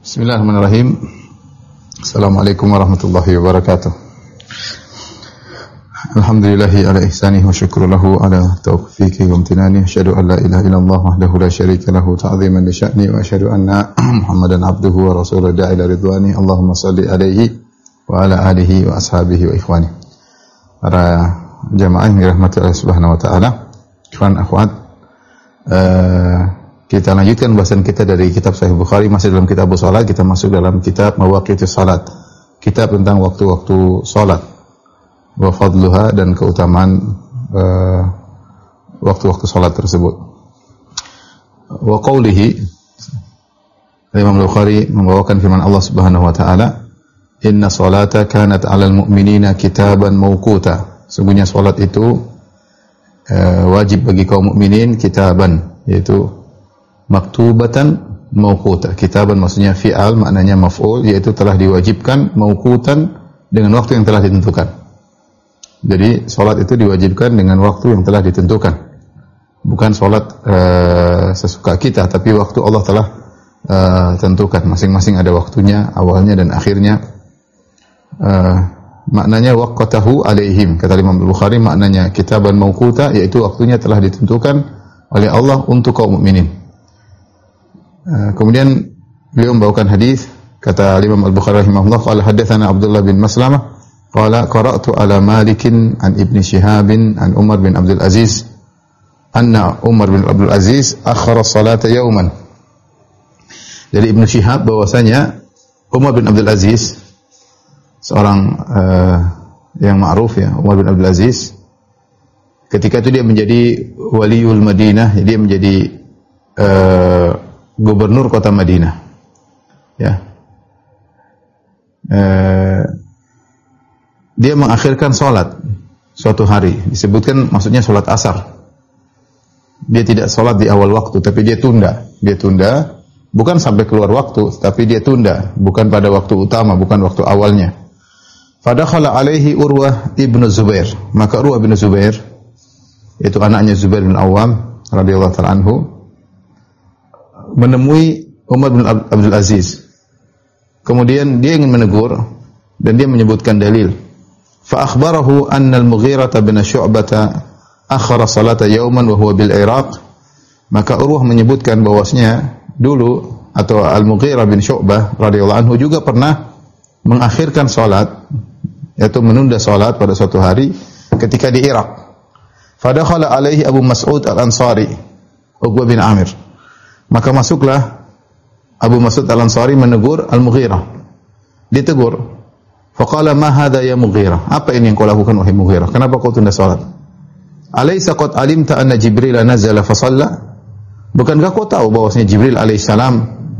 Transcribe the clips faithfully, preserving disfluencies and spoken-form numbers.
Bismillahirrahmanirrahim. Assalamualaikum warahmatullahi wabarakatuh. Alhamdulillahi ala ihsanihi wa syukru lahu ala taufiqihi wa amtinani. Asyhadu an la ilaha illallah wahdahu la syarika lahu ta'ziman li sya'ni wa asyhadu anna Muhammadan abduhu wa rasuluhu da'i ila ridwani. Allahumma shalli alaihi wa ala alihi wa ashabihi wa ikhwani. Para jamaah yang dirahmati Allah Subhanahu wa taala, ikhwan akhwat, uh, kita lanjutkan bahasan kita dari kitab Sahih Bukhari, masih dalam kitab salat. Kita masuk dalam kitab Mawaqitus Salat, kitab tentang waktu-waktu salat, wa fadluha, dan keutamaan uh, waktu-waktu salat tersebut. Wa qawlihi, Imam Bukhari membawakan firman Allah Subhanahu wa taala, inna salata kanat 'alal mu'minina kitaban mawquta. Sungguhnya salat itu uh, wajib bagi kaum mukminin, kitaban, yaitu maktubatan mawquta. Kitaban maksudnya fi'al, maknanya maf'ul, yaitu telah diwajibkan, mawqutan dengan waktu yang telah ditentukan. Jadi salat itu diwajibkan dengan waktu yang telah ditentukan. Bukan salat uh, sesuka kita, tapi waktu Allah telah uh, tentukan. Masing-masing ada waktunya, awalnya dan akhirnya. Uh, maknanya waqatahu alaihim. Kata Imam Bukhari, maknanya kitaban mawquta, yaitu waktunya telah ditentukan oleh Allah untuk kaum mukminin. Uh, kemudian beliau membawakan hadis, kata Imam Al-Bukhari rahimahullah, qala hadatsana Abdullah bin Maslamah qala qara'tu ala Malikin an Ibn Shihab an Umar bin Abdul Aziz anna Umar bin Abdul Aziz akhara salata yawman. Dari Ibn Shihab bahwasanya Umar bin Abdul Aziz, seorang uh, yang ma'ruf ya, Umar bin Abdul Aziz, ketika itu dia menjadi waliul Madinah, dia menjadi uh, gubernur kota Madinah, ya. E, dia mengakhirkan sholat suatu hari, disebutkan maksudnya sholat asar. Dia tidak sholat di awal waktu, tapi dia tunda. Dia tunda, bukan sampai keluar waktu, tapi dia tunda, bukan pada waktu utama, bukan waktu awalnya. Fadakhala alaihi Urwah ibnu Zubair. Maka Urwah ibnu Zubair, yaitu anaknya Zubair bin Awam radhiyallahu ta'ala anhu, menemui Umar bin Abdul Aziz. Kemudian dia ingin menegur dan dia menyebutkan dalil. Fa akhbarahu anna al-Mughirah bin Syu'bah akhara salata yawman wa huwa bil Iraq. Maka Urwah menyebutkan bahwasanya dulu, atau Al-Mughirah bin Syu'bah radhiyallahu anhu juga pernah mengakhirkan salat, yaitu menunda salat pada suatu hari ketika di Irak. Fadakhala alaihi Abu Mas'ud Al-Ansari, Uqbah bin Amir. Maka masuklah Abu Mas'ud Al-Ansari menegur Al-Mughirah. Ditegur. Faqala ma hadha ya Mughirah? Apa ini yang kau lakukan wahai Mughirah? Kenapa kau tunda salat? Alaysa qad alimta anna Jibril nazala fa shalla? Bukankah kau tahu bahwasanya Jibril alaihissalam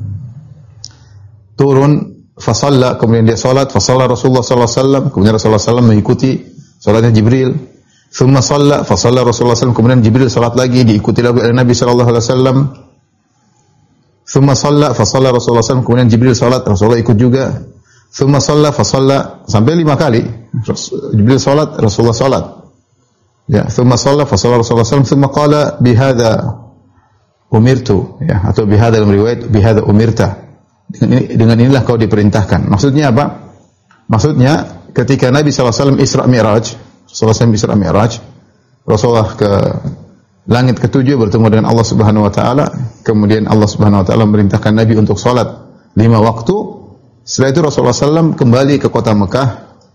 turun fa shalla, kemudian dia salat, fa shalla Rasulullah sallallahu alaihi wasallam, kemudian Rasulullah sallallahu alaihi wasallam mengikuti salatnya Jibril. Thumma shalla fa shalla Rasulullah sallallahu alaihi wasallam, kemudian Jibril salat lagi, diikuti oleh Nabi sallallahu alaihi wasallam. Thumma shalla fa shalla Rasulullah sallallahu alaihi wasallam, kemudian Jibril salat, Rasulullah ikut juga. Thumma shalla fa shalla, sampai lima kali. Jibril salat, Rasulullah salat. Ya, thumma shalla fa shalla Rasulullah sallallahu alaihi wasallam, thumma qala bi hadza umirtu, ya, atau bi hadza dalam riwayat bi hadza umirta. Dengan ini, dengan inilah kau diperintahkan. Maksudnya apa? Maksudnya ketika Nabi sallallahu alaihi wasallam Isra Mi'raj, Rasulullah sallallahu alaihi wasallam Isra Mi'raj, Rasulullah ke langit ketujuh bertemu dengan Allah Subhanahu wa taala, kemudian Allah Subhanahu wa taala memerintahkan Nabi untuk salat lima waktu. Setelah itu Rasulullah sallallahu alaihi wasallam kembali ke kota Mekah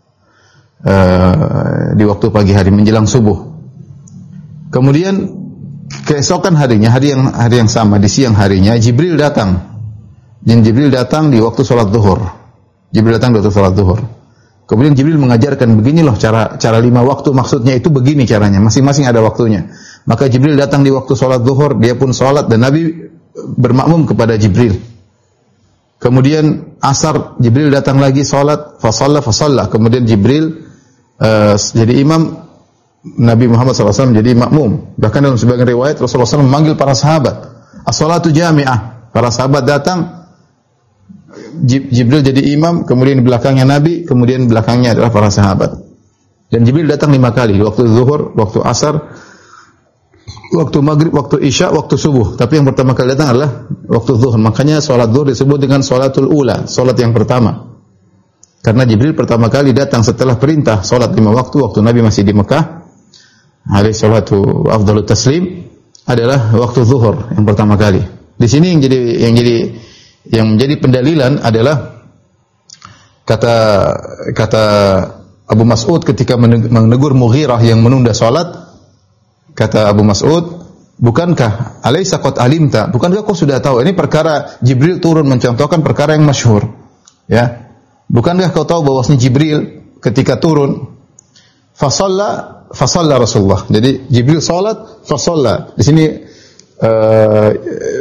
uh, di waktu pagi hari menjelang subuh. Kemudian keesokan harinya, hari yang hari yang sama, di siang harinya Jibril datang. Dan Jibril datang di waktu salat zuhur. Jibril datang di waktu salat zuhur. Kemudian Jibril mengajarkan, begini loh cara cara lima waktu, maksudnya itu begini caranya, masing-masing ada waktunya. Maka Jibril datang di waktu salat zuhur, dia pun salat dan Nabi bermakmum kepada Jibril. Kemudian asar, Jibril datang lagi salat, fa shalla fa shalla. Kemudian Jibril uh, jadi imam, Nabi Muhammad sallallahu alaihi wasallam jadi makmum. Bahkan dalam sebagian riwayat Rasulullah sallallahu alaihi wasallam memanggil para sahabat, as-salatu jami'ah. Para sahabat datang, Jibril jadi imam, kemudian di belakangnya Nabi, kemudian belakangnya adalah para sahabat. Dan Jibril datang lima kali, waktu zuhur, waktu asar, waktu maghrib, waktu isya, waktu subuh. Tapi yang pertama kali datang adalah waktu zuhur. Makanya salat zuhur disebut dengan salatul ula, salat yang pertama. Karena Jibril pertama kali datang setelah perintah salat lima waktu, waktu Nabi masih di Mekah. Alaihi salatu afdalut taslim adalah waktu zuhur yang pertama kali. Di sini yang jadi yang jadi yang menjadi pendalilan adalah kata kata Abu Mas'ud ketika menegur Mughirah yang menunda salat. Kata Abu Mas'ud, bukankah alaysa qad alimta? Bukankah kau sudah tahu? Ini perkara Jibril turun mencontohkan perkara yang masyhur. Ya. Bukankah kau tahu bahwasanya Jibril ketika turun fa shalla fa shalla Rasulullah. Jadi Jibril salat fa shalla. Di sini uh,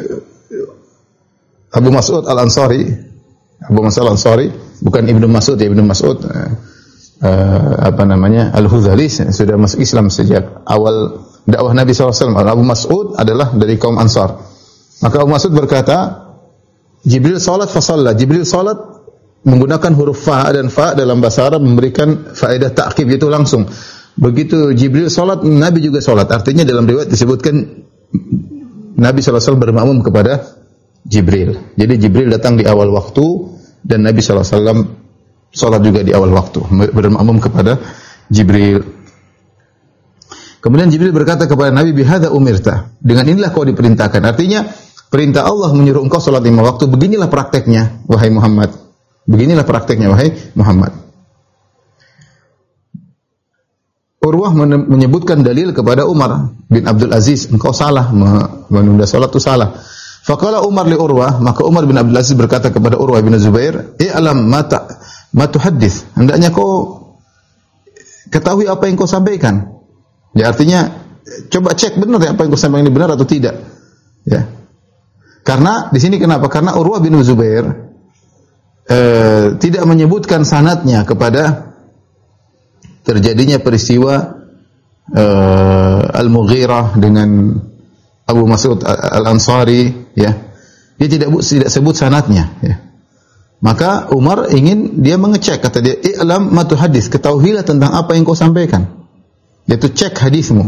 Abu Mas'ud Al-Ansari, Abu Mas'ud Al-Ansari, bukan Ibnu Mas'ud ya, Ibnu Mas'ud uh, uh, apa namanya? Al-Hudhali sudah masuk Islam sejak awal dakwah Nabi sallallahu alaihi wasallam. Abu Mas'ud adalah dari kaum Ansar. Maka Abu Mas'ud berkata, Jibril salat fa shalla. Jibril salat menggunakan huruf fa dan fa dalam bahasa Arab memberikan faedah ta'qib, itu langsung. Begitu Jibril salat, Nabi juga salat. Artinya dalam riwayat disebutkan Nabi sallallahu alaihi wasallam bermakmum kepada Jibril. Jadi Jibril datang di awal waktu dan Nabi sallallahu alaihi wasallam salat juga di awal waktu, bermakmum kepada Jibril. Kemudian Jibril berkata kepada Nabi, bihadza umirta. Dengan inilah kau diperintahkan. Artinya, perintah Allah menyuruh engkau salat lima waktu, beginilah prakteknya, wahai Muhammad. Beginilah prakteknya, wahai Muhammad. Urwah menyebutkan dalil kepada Umar bin Abdul Aziz, engkau salah, menunda salat itu salah. Faqala Umar li Urwah, maka Umar bin Abdul Aziz berkata kepada Urwah bin Zubair, i'lam mata ma tuhaddits. Hendaknya kau ketahui apa yang kau sampaikan. Ya, artinya coba cek benar ya apa yang kau sampaikan ini benar atau tidak. Ya. Karena di sini kenapa? Karena Urwah bin Zubair eh, tidak menyebutkan sanadnya kepada terjadinya peristiwa eh, Al-Mughirah dengan Abu Mas'ud Al-Ansari, ya. Dia tidak tidak sebut sanadnya, ya. Maka Umar ingin dia mengecek, kata dia, "I'lam ma tuhadits," ketahuilah tentang apa yang kau sampaikan. Yaitu cek hadismu.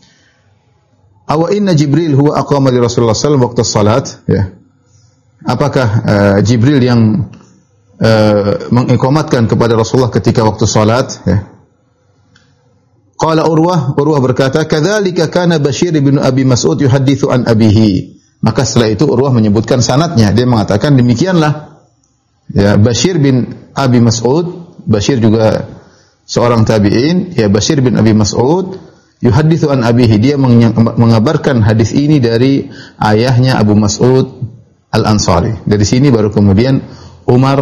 Awa inna Jibril huwa aqama li Rasulullah sallallahu alaihi wasallam waktu salat, ya. Apakah uh, Jibril yang uh, mengiqamatkan kepada Rasulullah ketika waktu salat, ya. Qala Urwah, Urwah berkata, "Kadzalika kana Bashir bin Abi Mas'ud yuhadditsu an abihi." Maka setelah itu Urwah menyebutkan sanadnya. Dia mengatakan demikianlah. Ya, Bashir bin Abi Mas'ud, Bashir juga seorang tabi'in, ya, Bashir bin Abi Mas'ud yuhadditsu an abihi, dia mengabarkan hadis ini dari ayahnya Abu Mas'ud Al-Ansari. Dari sini baru kemudian Umar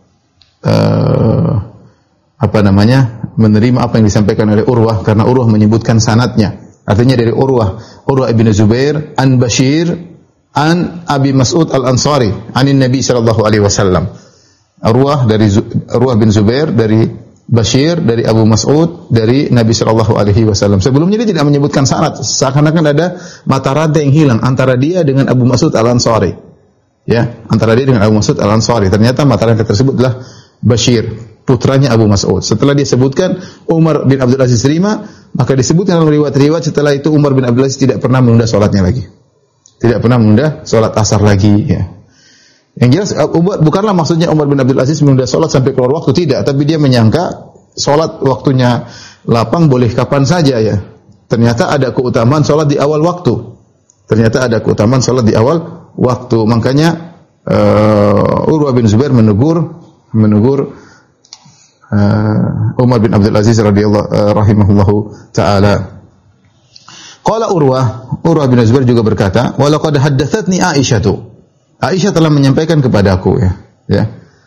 uh, apa namanya? menerima apa yang disampaikan oleh Urwah, karena Urwah menyebutkan sanadnya. Artinya dari Urwah, Urwah ibn Zubair an Bashir an Abi Mas'ud Al-Ansari anin Nabi sallallahu alaihi wasallam. Urwah dari Urwah bin Zubair dari Bashir dari Abu Mas'ud dari Nabi sallallahu alaihi wasallam. Sebelumnya dia tidak menyebutkan sanad, seakan-akan ada mata rantai yang hilang antara dia dengan Abu Mas'ud Al-Ansari. Ya, antara dia dengan Abu Mas'ud Al-Ansari. Ternyata mata rantai tersebut adalah Bashir, putranya Abu Mas'ud. Setelah dia sebutkan Umar bin Abdul Aziz terima, maka disebutkan dalam riwayat-riwayat setelah itu Umar bin Abdul Aziz tidak pernah menunda salatnya lagi. Tidak pernah menunda salat asar lagi, ya. Yang jelas bukanlah maksudnya Umar bin Abdul Aziz menunda salat sampai keluar waktu, tidak, tapi dia menyangka salat waktunya lapang boleh kapan saja, ya. Ternyata ada keutamaan salat di awal waktu. Ternyata ada keutamaan salat di awal waktu. Makanya uh, Urwah bin Zubair menegur menegur uh, Umar bin Abdul Aziz radhiyallahu uh, rahimahullahu taala. Qala Urwah, Urwah bin Zubair juga berkata, "Wa laqad haddatsatsni Aisyah tu." Aisyah telah menyampaikan kepadaku, ya. Ya.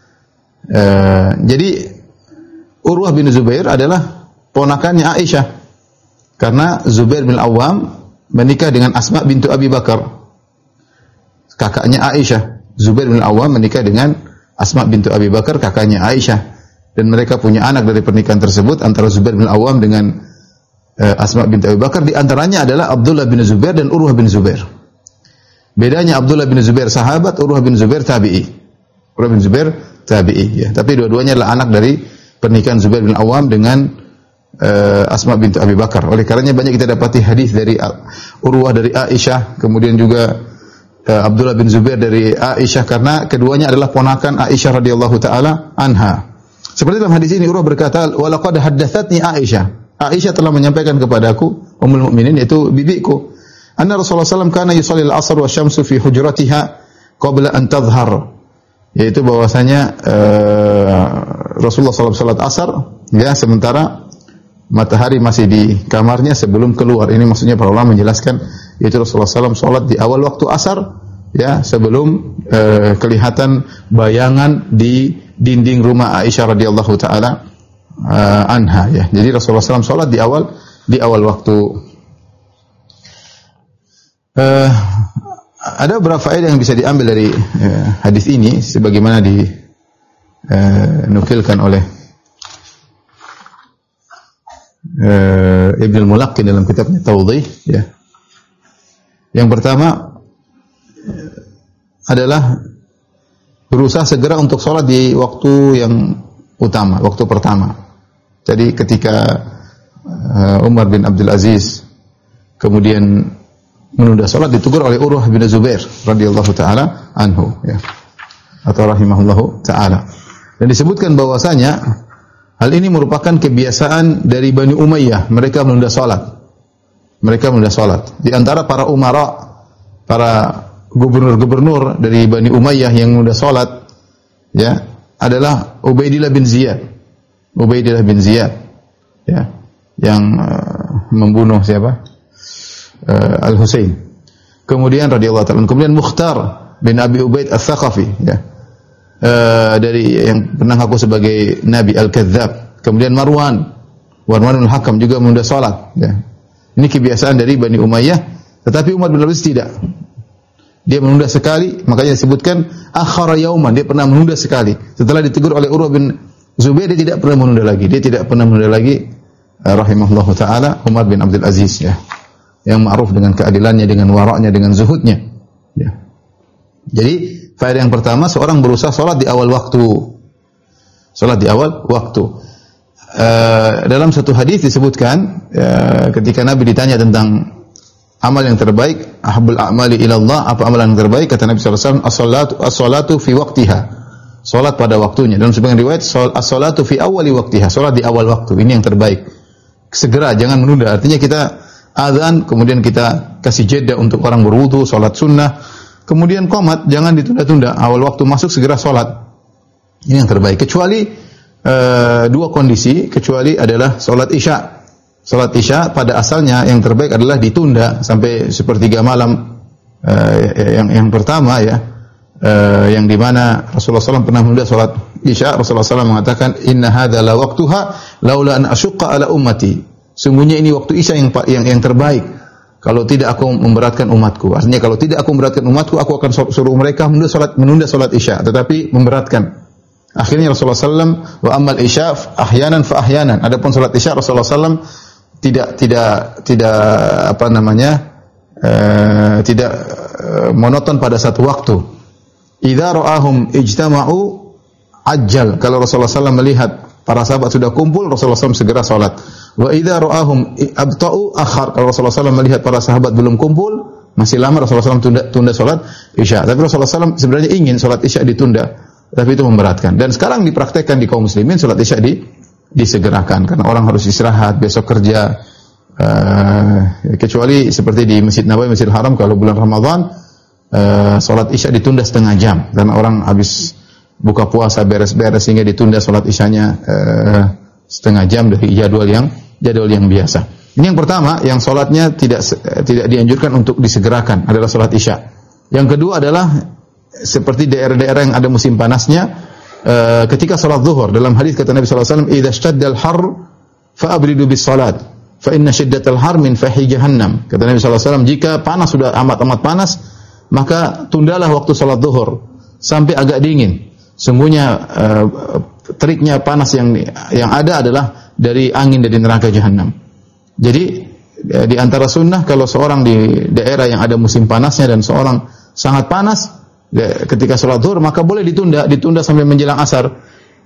Uh, jadi Urwah bin Zubair adalah ponakannya Aisyah. Karena Zubair bin Awam menikah dengan Asma bintu Abi Bakar. Kakaknya Aisyah. Zubair bin Awam menikah dengan Asma bintu Abi Bakar, kakaknya Aisyah. Dan mereka punya anak dari pernikahan tersebut antara Zubair bin Awam dengan uh, Asma bintu Abi Bakar. Di antaranya adalah Abdullah bin Zubair dan Urwah bin Zubair. Bedanya Abdullah bin Zubair sahabat, Urwah bin Zubair tabi'i. Urwah bin Zubair tabi'i, ya. Tapi dua-duanya adalah anak dari pernikahan Zubair bin Awam dengan uh, Asma bintu Abi Bakar. Oleh karenanya banyak kita dapati hadis dari Urwah dari Aisyah, kemudian juga uh, Abdullah bin Zubair dari Aisyah, karena keduanya adalah ponakan Aisyah radhiyallahu taala anha. Seperti dalam hadis ini Urwah berkata, "Wa laqad haddatsatsni Aisyah." Aisyah telah menyampaikan kepadaku, Ummul Mukminin, yaitu bibiku, anna Rasulullah sallallahu alaihi wasallam kana yusalli al-'asr wa syamsu fi hujratiha qabla an tadhhar. Yaitu bahwasanya uh, Rasulullah sallallahu alaihi wasallam salat asar ya sementara matahari masih di kamarnya sebelum keluar. Ini maksudnya para ulama menjelaskan yaitu Rasulullah sallallahu alaihi wasallam salat di awal waktu asar ya sebelum uh, kelihatan bayangan di dinding rumah Aisyah radhiyallahu taala Uh, anha ya. Jadi Rasulullah sallallahu alaihi wasallam salat di awal di awal waktu. Uh, ada beberapa faedah yang bisa diambil dari uh, hadis ini sebagaimana dinukilkan uh, oleh uh, Ibnu al-Mulaqqin dalam kitabnya Tawdih ya. Yang pertama uh, adalah berusaha segera untuk salat di waktu yang utama, waktu pertama. Jadi ketika uh, Umar bin Abdul Aziz kemudian menunda salat ditegur oleh Urwah bin Zubair radhiyallahu taala anhu ya. Atau rahimahullahu taala. Dan disebutkan bahwasanya hal ini merupakan kebiasaan dari Bani Umayyah, mereka menunda salat. Mereka menunda salat. Di antara para umara, para gubernur-gubernur dari Bani Umayyah yang menunda salat ya adalah Ubaidillah bin Ziyad. Ubaidillah bin Ziyad ya, yang uh, membunuh siapa? Uh, Al-Husain. Kemudian radhiyallahu ta'ala, kemudian Mukhtar bin Abi Ubaid Ats-Tsaqafi ya. Uh, dari yang pernah ngaku sebagai nabi Al-Kadzdzab. Kemudian Marwan, Marwan al-Hakam juga menunda salat ya. Ini kebiasaan dari Bani Umayyah, tetapi Umar bin Abdul Aziz tidak. Dia menunda sekali, makanya disebutkan akhara yauman, dia pernah menunda sekali. Setelah ditegur oleh Urwah bin Zubair, dia tidak pernah menunda lagi. Dia tidak pernah menunda lagi uh, rahimahullahu taala Umar bin Abdul Aziz ya. Yang ma'ruf dengan keadilannya, dengan waraknya, dengan zuhudnya ya. Jadi, faedah yang pertama, seorang berusaha salat di awal waktu. Salat di awal waktu. Uh, dalam satu hadis disebutkan uh, ketika Nabi ditanya tentang amal yang terbaik, ahabbul a'mali ila Allah, apa amalan yang terbaik? Kata Nabi sallallahu alaihi wasallam, as-salatu as-salatu fi waqtiha. Salat pada waktunya. Dalam sebagian riwayat, as-salatu fi awwali waqtiha. Salat di awal waktu. Ini yang terbaik. Segera, jangan menunda. Artinya kita azan, kemudian kita kasih jeda untuk orang berwudu, salat sunnah. Kemudian qomat, jangan ditunda-tunda. Awal waktu masuk segera salat. Ini yang terbaik. Kecuali uh, dua kondisi, kecuali adalah salat Isya. Salat Isya pada asalnya yang terbaik adalah ditunda sampai sepertiga malam uh, yang yang pertama ya, uh, yang di mana Rasulullah sallallahu alaihi wasallam pernah menunda salat Isya. Rasulullah sallallahu alaihi wasallam mengatakan, "Inna hadza la waqtuha laula an asyqa ala ummati." Sungguhnya ini waktu Isya yang yang yang terbaik. Kalau tidak aku memberatkan umatku. Artinya kalau tidak aku memberatkan umatku, aku akan suruh mereka menunda salat menunda salat Isya, tetapi memberatkan. Akhirnya Rasulullah sallallahu alaihi wasallam, "Wa ammal Isya ahyanan fa ahyanan." Adapun salat Isya Rasulullah sallallahu alaihi wasallam tidak tidak tidak apa namanya uh, tidak uh, monoton pada satu waktu. Idza ra'ahum ijtama'u ajjal. Kalau Rasulullah sallallahu alaihi wasallam melihat para sahabat sudah kumpul, Rasulullah sallallahu alaihi wasallam segera salat. Wa idza ra'ahum abta'u akhar. Kalau Rasulullah sallallahu alaihi wasallam melihat para sahabat belum kumpul, masih lama, Rasulullah sallallahu alaihi wasallam tunda, tunda salat Isya. Tapi Rasulullah sallallahu alaihi wasallam sebenarnya ingin salat Isya ditunda, tapi itu memberatkan. Dan sekarang dipraktekkan di kaum muslimin, salat Isya di disegerakan karena orang harus istirahat, besok kerja. Uh, kecuali seperti di Masjid Nabawi, Masjidil Haram, kalau bulan Ramadan uh, salat Isya ditunda setengah jam karena orang habis buka puasa beres-beres sehingga ditunda salat Isyanya uh, setengah jam dari jadwal yang jadwal yang biasa. Ini yang pertama, yang salatnya tidak tidak dianjurkan untuk disegerakan adalah salat Isya. Yang kedua adalah seperti daerah-daerah yang ada musim panasnya. Uh, ketika salat zuhur, dalam hadis kata Nabi sallallahu alaihi wasallam, "Idza shtaddal har fa abridu bis salat, fa inna shiddatal har min fahi jahannam." Kata Nabi sallallahu alaihi wasallam, jika panas sudah amat-amat panas, maka tundalah waktu salat zuhur sampai agak dingin. Sungguhnya uh, teriknya panas yang yang ada adalah dari angin dari neraka jahannam. Jadi uh, di antara sunnah, kalau seorang di daerah yang ada musim panasnya dan seorang sangat panas ketika sholat zuhur, maka boleh ditunda, ditunda sampai menjelang asar.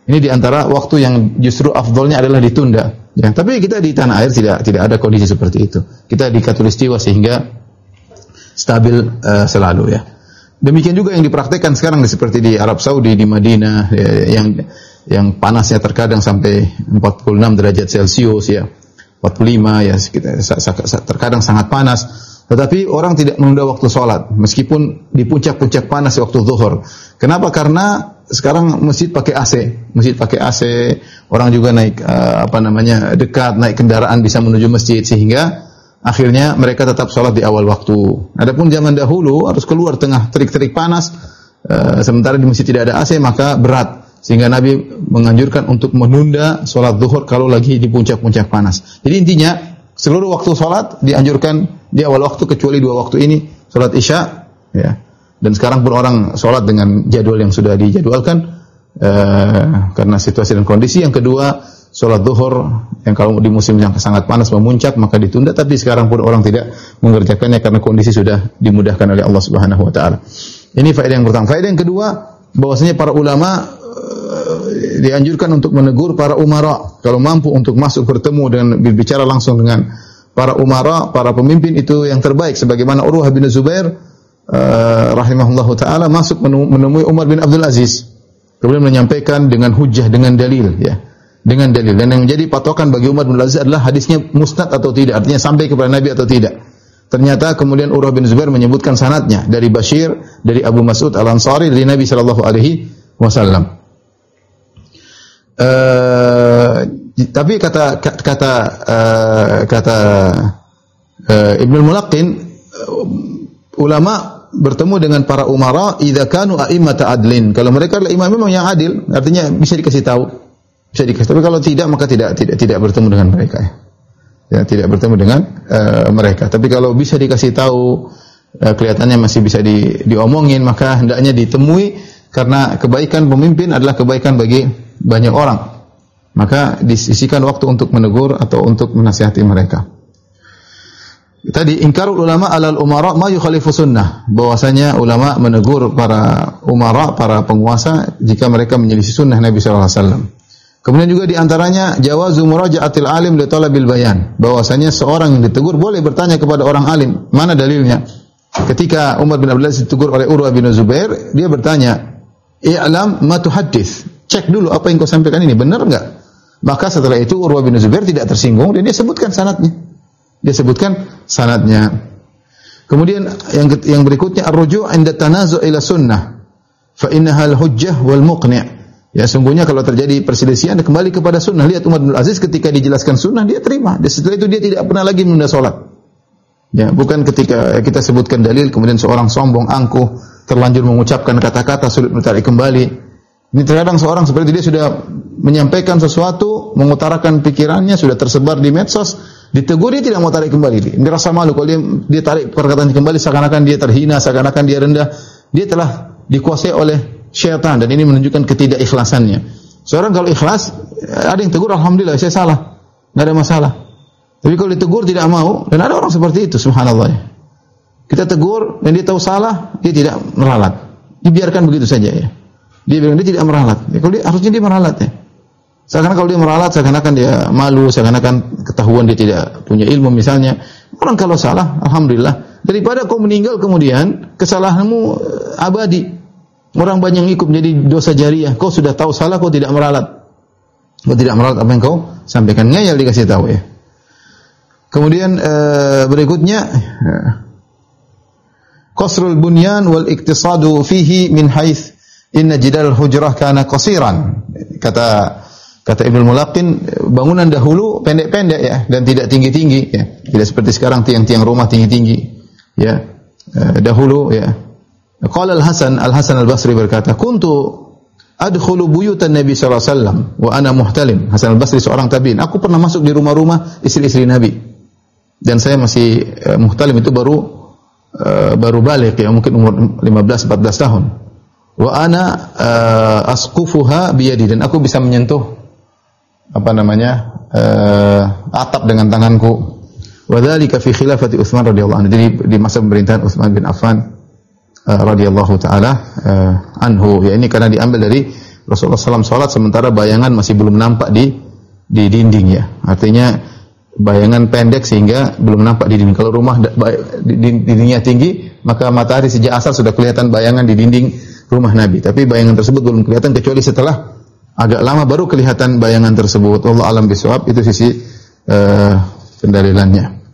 Ini di antara waktu yang justru afdolnya adalah ditunda. Ya, tapi kita di tanah air tidak tidak ada kondisi seperti itu. Kita di Khatulistiwa sehingga stabil uh, selalu ya. Demikian juga yang dipraktekkan sekarang seperti di Arab Saudi, di Madinah ya, yang yang panasnya terkadang sampai empat puluh enam derajat Celcius ya. empat puluh lima ya, terkadang sangat panas. Tetapi orang tidak menunda waktu sholat meskipun di puncak-puncak panas waktu zuhur. Kenapa? Karena sekarang masjid pakai A C, masjid pakai A C, orang juga naik uh, apa namanya dekat, naik kendaraan bisa menuju masjid sehingga akhirnya mereka tetap sholat di awal waktu. Adapun zaman dahulu harus keluar tengah terik-terik panas, uh, sementara di masjid tidak ada A C maka berat sehingga Nabi menganjurkan untuk menunda sholat zuhur kalau lagi di puncak-puncak panas. Jadi intinya seluruh waktu sholat dianjurkan di awal waktu kecuali dua waktu ini, sholat isya ya. Dan sekarang pun orang sholat dengan jadwal yang sudah dijadwalkan uh, karena situasi dan kondisi. Yang kedua, sholat zuhur yang kalau di musim yang sangat panas memuncak maka ditunda. Tapi sekarang pun orang tidak mengerjakannya karena kondisi sudah dimudahkan oleh Allah Subhanahu Wa Taala. Ini faedah yang pertama. Faedah yang kedua, bahwasanya para ulama uh, dianjurkan untuk menegur para umara kalau mampu untuk masuk bertemu dengan berbicara langsung dengan para umara, para pemimpin itu yang terbaik. Sebagaimana Urwah bin Zubair Uh, rahimahullahu taala masuk menemui Umar bin Abdul Aziz, kemudian menyampaikan dengan hujjah, dengan dalil ya, dengan dalil. Dan yang menjadi patokan bagi Umar bin Abdul Aziz adalah hadisnya musnad atau tidak, artinya sampai kepada Nabi atau tidak. Ternyata kemudian Urwah bin Zubair menyebutkan sanadnya dari Bashir, dari Abu Mas'ud Al-Ansari dari Nabi sallallahu alaihi wasallam. Uh, tapi kata kata uh, kata uh, Ibnul Mulaqqin, uh, ulama bertemu dengan para umara idza kanu a'immata adlin. Kalau mereka adalah imam memang yang adil, artinya bisa dikasih tahu. Bisa dikasih. Tapi kalau tidak maka tidak tidak tidak bertemu dengan mereka ya. Ya, tidak bertemu dengan uh, mereka. Tapi kalau bisa dikasih tahu, uh, kelihatannya masih bisa di, diomongin, maka hendaknya ditemui karena kebaikan pemimpin adalah kebaikan bagi banyak orang. Maka disisikan waktu untuk menegur atau untuk menasihati mereka. Tadi ingkarul ulama alal umara ma yukhalifu sunnah, bahwasanya ulama menegur para umara, para penguasa jika mereka menyelisih sunnah Nabi sallallahu alaihi wasallam. Kemudian juga di antaranya jawazu muraja'atil alim li talabil bayan, bahwasanya seorang yang ditegur boleh bertanya kepada orang alim. Mana dalilnya? Ketika Umar bin Abdul Aziz ditegur oleh Urwah bin Zubair, dia bertanya, "I'lam ma tuhaddits." Cek dulu apa yang kau sampaikan ini benar enggak? Maka setelah itu Urwah bin Zubair tidak tersinggung dan dia sebutkan sanadnya. Dia sebutkan sanadnya. Kemudian yang yang berikutnya ar-ruju' 'inda tanazu' ila sunnah fa innaha al-hujjah wal muqni'. Ya, sungguhnya kalau terjadi perselisihan kembali kepada sunnah. Lihat Umar bin Aziz ketika dijelaskan sunnah dia terima. Dan setelah itu dia tidak pernah lagi menunda salat. Ya, bukan ketika kita sebutkan dalil kemudian seorang sombong, angkuh, terlanjur mengucapkan kata-kata sulit ditarik kembali. Ini terkadang seorang seperti dia sudah menyampaikan sesuatu, mengutarakan pikirannya, sudah tersebar di medsos, ditegur dia tidak mau tarik kembali. Dia merasa malu kalau dia, dia tarik perkataannya kembali seakan-akan dia terhina, seakan-akan dia rendah. Dia telah dikuasai oleh syaitan dan ini menunjukkan ketidakikhlasannya. Seorang kalau ikhlas, ada yang tegur alhamdulillah saya salah, enggak ada masalah. Tapi kalau ditegur tidak mau, dan ada orang seperti itu subhanallah. Kita tegur dan dia tahu salah, dia tidak meralat. Dibiarkan begitu saja ya. Dia bilang dia tidak meralat. Ya, kalau dia harusnya dia meralat ya. Seakan-akan kalau dia meralat, seakan-akan dia malu, seakan-akan ketahuan dia tidak punya ilmu misalnya. Orang kalau salah, alhamdulillah. Daripada kau meninggal kemudian kesalahanmu abadi. Orang banyak ikut menjadi dosa jariah. Kau sudah tahu salah, kau tidak meralat. Kau tidak meralat apa yang kau sampaikan. Ngeyel dikasih tahu ya. Kemudian uh, berikutnya uh, qasrul bunyan wal iktisadu fihi min haits inna jidal hujrah kana qasiran. Kata kata Ibnu Mulaqqin, bangunan dahulu pendek-pendek ya dan tidak tinggi-tinggi ya. Tidak seperti sekarang tiang-tiang rumah tinggi-tinggi ya. Uh, dahulu ya. Qala Al-Hasan Al-Hasan Al-Basri berkata, "Kuntu adkhulu buyutan Nabi sallallahu alaihi wasallam wa ana muhtalim." Hasan Al-Basri seorang tabi'in. Aku pernah masuk di rumah-rumah istri-istri Nabi. Dan saya masih uh, muhtalim itu baru uh, baru balik ya, mungkin umur lima belas empat belas tahun. Wa ana uh, asqufuha biyadi, dan aku bisa menyentuh apa namanya? Uh, atap dengan tanganku. Wa dzalika fi khilafati Utsman radhiyallahu anhu. Jadi di masa pemerintahan Utsman bin Affan uh, radhiyallahu taala uh, anhu. Ya, ini karena diambil dari Rasulullah shallallahu alaihi wasallam sholat sementara bayangan masih belum nampak di di dinding ya. Artinya bayangan pendek sehingga belum nampak di dinding. Kalau rumah dindingnya tinggi, maka matahari sejak asal sudah kelihatan bayangan di dinding rumah Nabi. Tapi bayangan tersebut belum kelihatan kecuali setelah agak lama baru kelihatan bayangan tersebut. Wallahu a'lam bishawab. Itu sisi uh, pendalilannya.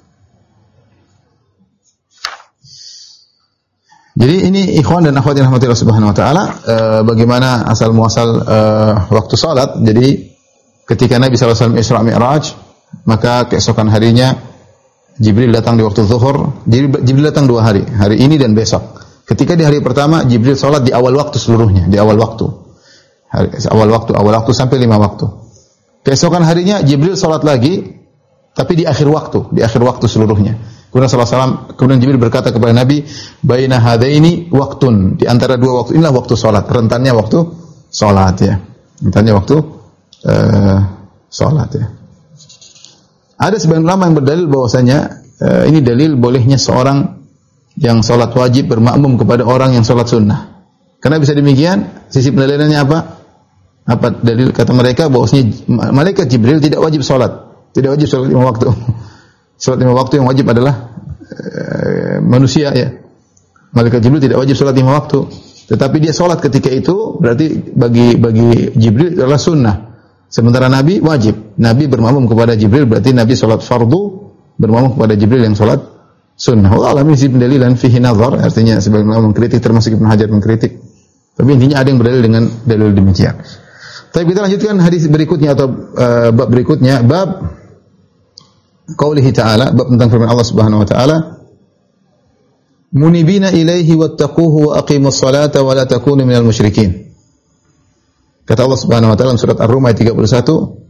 Jadi ini ikhwan dan akhwat yang dirahmati Allah Subhanahu wa taala, uh, bagaimana asal muasal uh, waktu salat. Jadi ketika Nabi sallallahu alaihi wasallam Isra Mi'raj, maka keesokan harinya Jibril datang di waktu zuhur. Jibril datang dua hari, hari ini dan besok. Ketika di hari pertama Jibril salat di awal waktu seluruhnya, di awal waktu. Hari, awal waktu, awal waktu sampai lima waktu. Keesokan harinya Jibril salat lagi tapi di akhir waktu, di akhir waktu seluruhnya. Kemudian sallallahu alaihi wasallam, kemudian Jibril berkata kepada Nabi, "Baina hadaini waktun." Di antara dua waktu inilah waktu salat, rentannya waktu salat ya. Rentannya waktu uh, salat ya. Ada sebagian ulama yang berdalil bahwasanya uh, ini dalil bolehnya seorang yang salat wajib bermakmum kepada orang yang salat sunnah. Karena bisa demikian, sisi pendalilannya apa? Apa dalil kata mereka bahwasanya malaikat Jibril tidak wajib salat, tidak wajib salat lima waktu. Salat lima waktu yang wajib adalah e, manusia ya. Malaikat Jibril tidak wajib salat lima waktu. Tetapi dia salat ketika itu berarti bagi bagi Jibril adalah sunnah. Sementara Nabi wajib. Nabi bermakmum kepada Jibril berarti Nabi salat fardu bermakmum kepada Jibril yang salat sunnah. Allah alam ini pendalilan fihi nazar, artinya sebagian ulama mengkritik termasuk Ibnu Hajar mengkritik. Tapi intinya ada yang berdalil dengan dalil demikian. Tapi kita lanjutkan hadis berikutnya atau uh, bab berikutnya, bab qaulihi ta'ala, bab tentang firman Allah Subhanahu wa taala, munibina ilaihi wattaquhu wa aqimus salata wa la takunu minal musyrikin. Kata Allah Subhanahu wa taala dalam surat Ar-Rum ayat tiga puluh satu,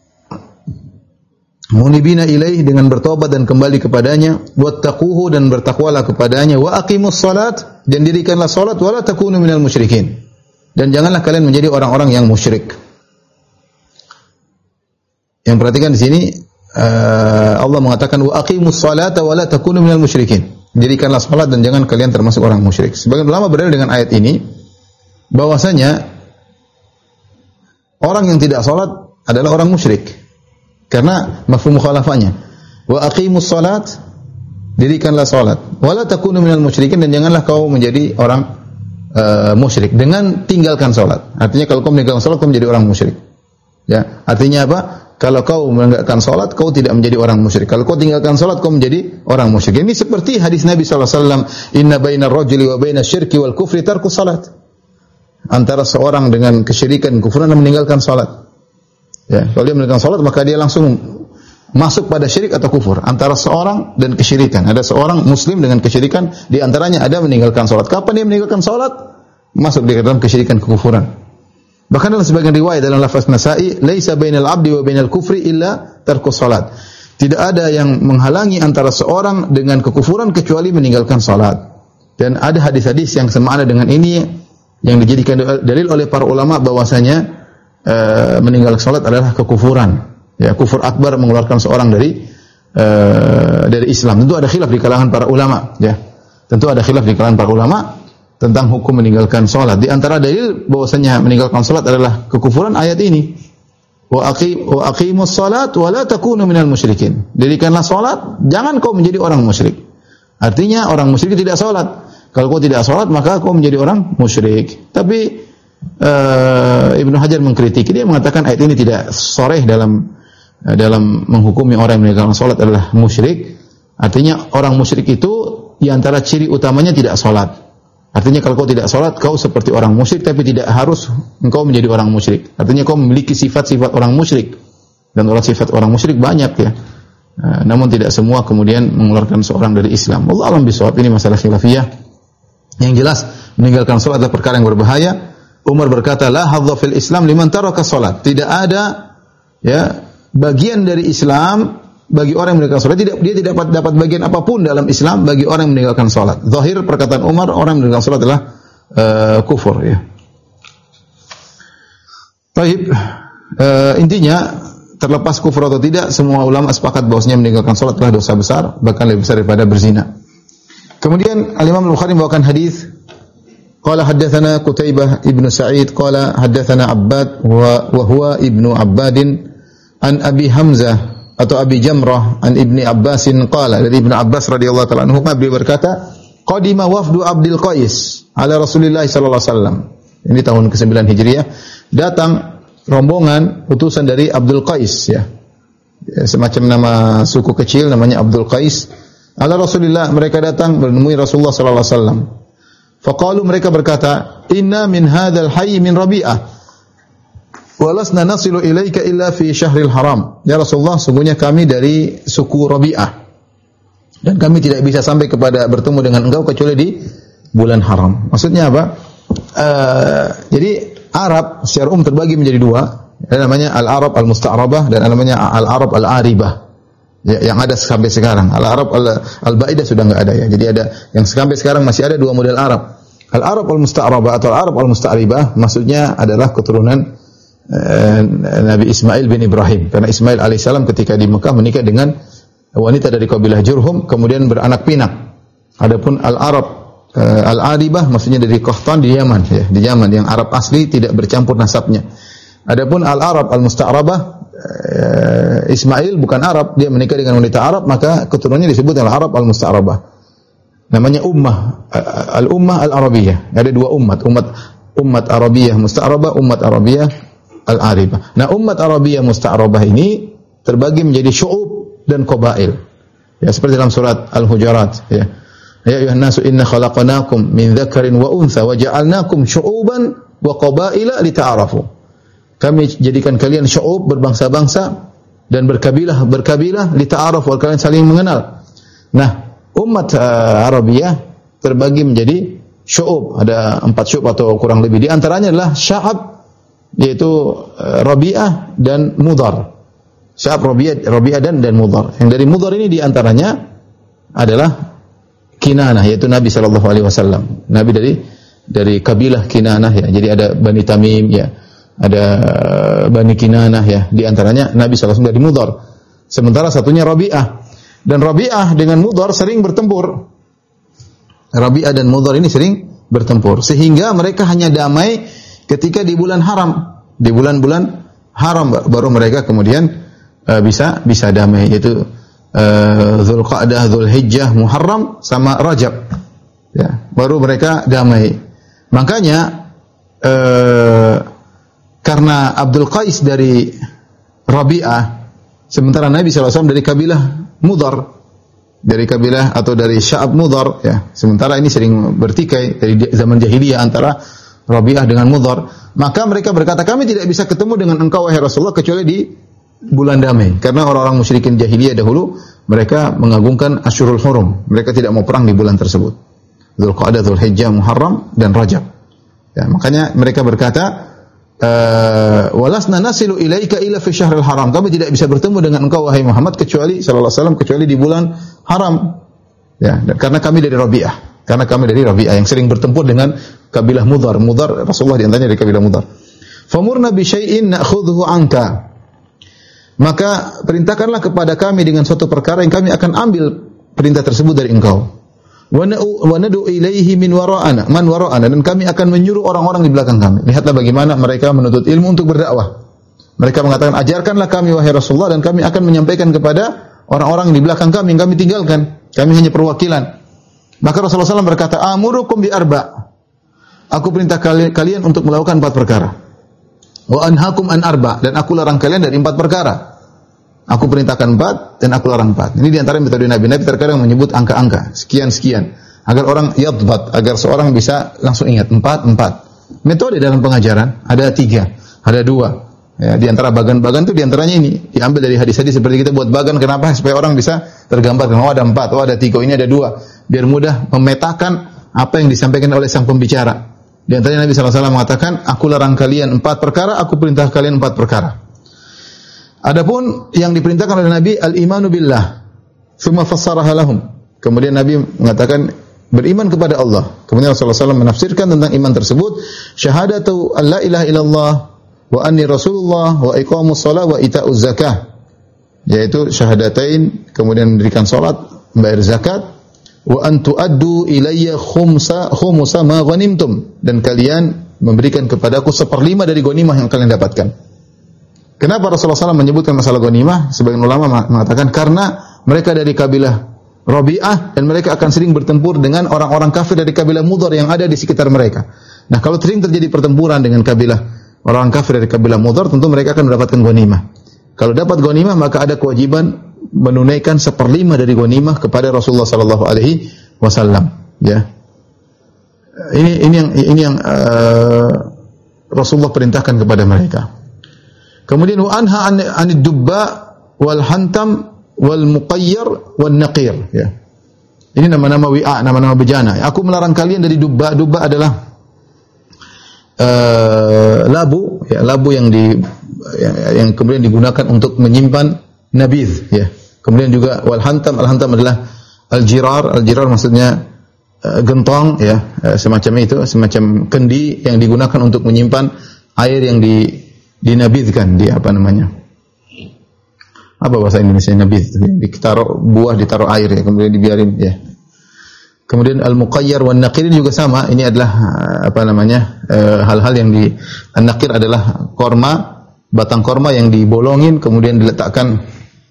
munibina ilaihi, dengan bertobat dan kembali kepadanya, wattaquhu, dan bertakwalah kepadanya, wa aqimus salat, dan dirikanlah salat, wa la takunu minal musyrikin, dan janganlah kalian menjadi orang-orang yang musyrik. Yang perhatikan di sini Uh, Allah mengatakan wa aqimus salata wa la takunu minal musyrikin. Dirikanlah salat dan jangan kalian termasuk orang musyrik. Sebagian ulama berdalil dengan ayat ini bahwasanya orang yang tidak salat adalah orang musyrik. Karena mafhum mukhalafahnya. Wa aqimus salat, dirikanlah salat. Wa la takunu minal musyrikin, dan janganlah kau menjadi orang uh, musyrik dengan tinggalkan salat. Artinya kalau kau meninggalkan salat kau menjadi orang musyrik. Ya, artinya apa? Kalau kau meninggalkan salat, kau tidak menjadi orang musyrik. Kalau kau tinggalkan salat, kau menjadi orang musyrik. Ini seperti hadis Nabi sallallahu alaihi wasallam, "Inna bainar rajuli wa bainas syirki wal kufri tarku salat." Antara seorang dengan kesyirikan, kekufuran, dan meninggalkan salat. Ya, kalau dia meninggalkan salat, maka dia langsung masuk pada syirik atau kufur. Antara seorang dan kesyirikan. Ada seorang muslim dengan kesyirikan, di antaranya ada meninggalkan salat. Kapan dia meninggalkan salat? Masuk di dalam kesyirikan, kekufuran. Bahkan dalam sebagian riwayat dalam lafaz Nasa'i, laisa bainal abdi wa bainal kufri illa tarkus salat. Tidak ada yang menghalangi antara seorang dengan kekufuran kecuali meninggalkan salat. Dan ada hadis-hadis yang semakna dengan ini yang dijadikan dalil oleh para ulama bahwasanya uh, meninggalkan salat adalah kekufuran. Ya, kufur akbar, mengeluarkan seorang dari uh, dari Islam. Tentu ada khilaf di kalangan para ulama, ya. Tentu ada khilaf di kalangan para ulama tentang hukum meninggalkan salat. Di antara dalil bahwasanya meninggalkan salat adalah kekufuran ayat ini. Wa aqim wa aqimus salat wa la takunu minal musyrikin. Dirikanlah salat, jangan kau menjadi orang musyrik. Artinya orang musyrik tidak salat. Kalau kau tidak salat, maka kau menjadi orang musyrik. Tapi uh, Ibnu Hajar mengkritik, dia mengatakan ayat ini tidak sharih dalam uh, dalam menghukumi orang yang meninggalkan salat adalah musyrik. Artinya orang musyrik itu di antara ciri utamanya tidak salat. Artinya kalau kau tidak salat, kau seperti orang musyrik, tapi tidak harus engkau menjadi orang musyrik. Artinya kau memiliki sifat-sifat orang musyrik. Dan orang sifat orang musyrik banyak ya. Uh, namun tidak semua kemudian mengeluarkan seorang dari Islam. Allah alam bisawab, ini masalah khilafiyah. Yang jelas meninggalkan salat adalah perkara yang berbahaya. Umar berkata, la hadza fil Islam liman taraka salat. Tidak ada ya bagian dari Islam bagi orang yang meninggalkan salat. Tidak, dia tidak dapat dapat bagian apapun dalam Islam bagi orang yang meninggalkan salat. Zahir perkataan Umar, orang yang meninggalkan salat adalah uh, kufur ya. Baik, uh, intinya terlepas kufur atau tidak, semua ulama sepakat bahwasanya meninggalkan salat adalah dosa besar, bahkan lebih besar daripada berzina. Kemudian Al-Imam Al-Bukhari membawakan hadis Qala haddatsana Qutaibah ibnu Sa'id qala haddatsana Abbad wa wa huwa ibnu Abbadin an Abi Hamzah atau Abi Jamrah an Ibni Abbasin qala, dari Ibnu Abbas radhiyallahu ta'ala anhu beliau berkata, qadima wafdu Abdul Qais ala Rasulillah sallallahu alaihi wasallam. Ini tahun kesembilan Hijriah, datang rombongan utusan dari Abdul Qais, ya. Semacam nama suku kecil namanya Abdul Qais. Ala Rasulillah, mereka datang menemui Rasulullah sallallahu alaihi wasallam. Faqalu, mereka berkata, inna min hadzal hayy min Rabi'ah wa lasna nasilu ilaika illa fi syahril haram. Ya Rasulullah, sungguhnya kami dari suku Rabi'ah dan kami tidak bisa sampai kepada bertemu dengan engkau kecuali di bulan haram. Maksudnya apa? Uh, jadi Arab secara umum terbagi menjadi dua. Ada namanya Al-Arab Al-Musta'rabah dan ada namanya Al-Arab Al-Aribah. Ya, yang ada sampai sekarang. Al-Arab Al-Baidah sudah enggak ada, ya. Jadi ada yang sampai sekarang masih ada dua model Arab. Al-Arab Al-Musta'rabah atau Al-Arab Al-Musta'ribah maksudnya adalah keturunan eh, Nabi Ismail bin Ibrahim. Karena Ismail alaihissalam ketika di Mekah menikah dengan wanita dari kabilah Jurhum, kemudian beranak pinak. Adapun Al-Arab eh, Al-Aribah maksudnya dari Qahtan di Yaman, ya, di Yaman yang Arab asli tidak bercampur nasabnya. Adapun Al-Arab Al-Musta'rabah, Ismail bukan Arab, dia menikah dengan wanita Arab, maka keturunannya disebut Al-Arab Al-Musta'rabah. Namanya ummah, Al-Ummah Al-Arabiyah. Ada dua umat, umat umat Arabiyah Musta'rabah, umat Arabiyah Al-Aribah. Nah, umat Arabiyah Musta'rabah ini terbagi menjadi syu'ub dan qabail. Ya, seperti dalam surat Al-Hujurat, ya. Ya ayuhan nasu inna khalaqnakum min dzakarin wa untha wa ja'alnakum syu'uban wa qabaila lita'arafu. Kami jadikan kalian syu'ub, berbangsa-bangsa dan berkabilah berkabilah lita'arafu, agar kalian saling mengenal. Nah, umat uh, Arabiyah terbagi menjadi syu'ub, ada empat syu'ub atau kurang lebih. Di antaranya adalah Sya'ab, yaitu uh, Rabi'ah dan Mudhar. Sya'ab, Rabi'ah, Rabi'ah dan dan Mudhar. Yang dari Mudhar ini di antaranya adalah Kinanah, yaitu Nabi sallallahu alaihi wasallam. Nabi dari dari kabilah Kinanah, ya. Jadi ada Bani Tamim, ya. Ada Bani Kinanah, ya. Di antaranya Nabi sallallahu alaihi wasallam dari Mudhar. Sementara satunya Rabi'ah. Dan Rabi'ah dengan Mudhar sering bertempur. Rabi'ah dan Mudhar ini sering bertempur. Sehingga mereka hanya damai ketika di bulan haram. Di bulan-bulan haram baru mereka kemudian uh, bisa bisa damai. Yaitu uh, Dzulqa'dah, Dzulhijjah, Muharram sama Rajab. Ya, baru mereka damai. Makanya uh, karena Abdul Qais dari Rabi'ah, sementara Nabi sallallahu alaihi wasallam dari kabilah Mudhar, dari kabilah atau dari Sya'ab Mudhar, ya. Sementara ini sering bertikai dari zaman jahiliyah antara Rabi'ah dengan Mudhar. Maka mereka berkata, kami tidak bisa ketemu dengan engkau wahai Rasulullah kecuali di bulan damai. Karena orang-orang musyrikin jahiliyah dahulu mereka mengagungkan Asyurul Hurum. Mereka tidak mau perang di bulan tersebut. Dzulqa'dah, Dzulhijjah, Muharram dan Rajab. Ya, makanya mereka berkata, Uh, walasna nasilu ilaika illa fi syahril haram. Kami tidak bisa bertemu dengan engkau wahai Muhammad kecuali sallallahu alaihi wasallam kecuali di bulan haram. Ya, dan karena kami dari Rabi'ah. Karena kami dari Rabi'ah yang sering bertempur dengan kabilah Mudhar. Mudhar Rasulullah di antaranya dari kabilah Mudhar. Famurna bi syai'in na'khudhuhu anka. Maka perintahkanlah kepada kami dengan suatu perkara yang kami akan ambil perintah tersebut dari engkau. Wa nadu ilaihi min wara'ana, man wara'ana, dan kami akan menyuruh orang-orang di belakang kami. Lihatlah bagaimana mereka menuntut ilmu untuk berdakwah. Mereka mengatakan, ajarkanlah kami wahai Rasulullah dan kami akan menyampaikan kepada orang-orang di belakang kami yang kami tinggalkan. Kami hanya perwakilan. Maka Rasulullah sallallahu alaihi wasallam berkata, amurukum bi arba. Aku perintah kalian untuk melakukan empat perkara. Wa anhakum an arba, dan aku larang kalian dari empat perkara. Aku perintahkan empat dan aku larang empat. Ini di antara metode Nabi. Nabi terkadang menyebut angka-angka, sekian-sekian, agar orang yadbat, agar seorang bisa langsung ingat empat empat. Metode dalam pengajaran ada tiga, ada dua. Ya, di antara bagan-bagan itu di antaranya ini diambil dari hadis-hadis seperti kita buat bagan. Kenapa? Supaya orang bisa tergambar. Oh ada empat, oh ada tiga, ini ada dua. Biar mudah memetakan apa yang disampaikan oleh sang pembicara. Di antaranya Nabi sallallahu alaihi wasallam mengatakan, aku larang kalian empat perkara, aku perintah kalian empat perkara. Adapun yang diperintahkan oleh Nabi al-imanu billah, tsumma fassaraha lahum. Kemudian Nabi mengatakan beriman kepada Allah. Kemudian Rasulullah sallallahu alaihi wasallam menafsirkan tentang iman tersebut, syahadatu an la ilaha illallah wa anni rasulullah wa iqamus shalah wa ita'uz zakah. Yaitu syahadatain, kemudian mendirikan salat, membayar zakat, wa an tu'addu ilayya khumsa khumsa ma ghanimtum, dan kalian memberikan kepadaku seperlima dari ghanimah yang kalian dapatkan. Kenapa Rasulullah shallallahu alaihi wasallam menyebutkan masalah ghanimah? Sebagian ulama mengatakan karena mereka dari kabilah Rabi'ah dan mereka akan sering bertempur dengan orang-orang kafir dari kabilah Mudhar yang ada di sekitar mereka. Nah, kalau sering terjadi pertempuran dengan kabilah orang kafir dari kabilah Mudhar, tentu mereka akan mendapatkan ghanimah. Kalau dapat ghanimah, maka ada kewajiban menunaikan seperlima dari ghanimah kepada Rasulullah sallallahu alaihi wasallam, ya. Ini ini yang ini yang uh, Rasulullah perintahkan kepada mereka. Kemudian wa anha an anid dubba wal hantam wal muqayyar wan naqir, ya. Ini nama-nama wi'a, nama-nama bejana. Aku melarang kalian dari dubba. Dubba adalah uh, labu, ya, labu yang di yang, yang kemudian digunakan untuk menyimpan nabidh, ya. Kemudian juga wal hantam, al hantam adalah al-jirar, al-jirar maksudnya uh, gentong, ya, uh, semacam itu, semacam kendi yang digunakan untuk menyimpan air yang di dinabidhkan, di apa namanya? Apa bahasa Indonesia nabidh? Ditaruh buah, ditaruh air, ya, kemudian dibiarin, ya. Kemudian al-muqayyar wan naqir juga sama. Ini adalah apa namanya? Uh, hal-hal yang di an-naqir adalah korma, batang korma yang dibolongin kemudian diletakkan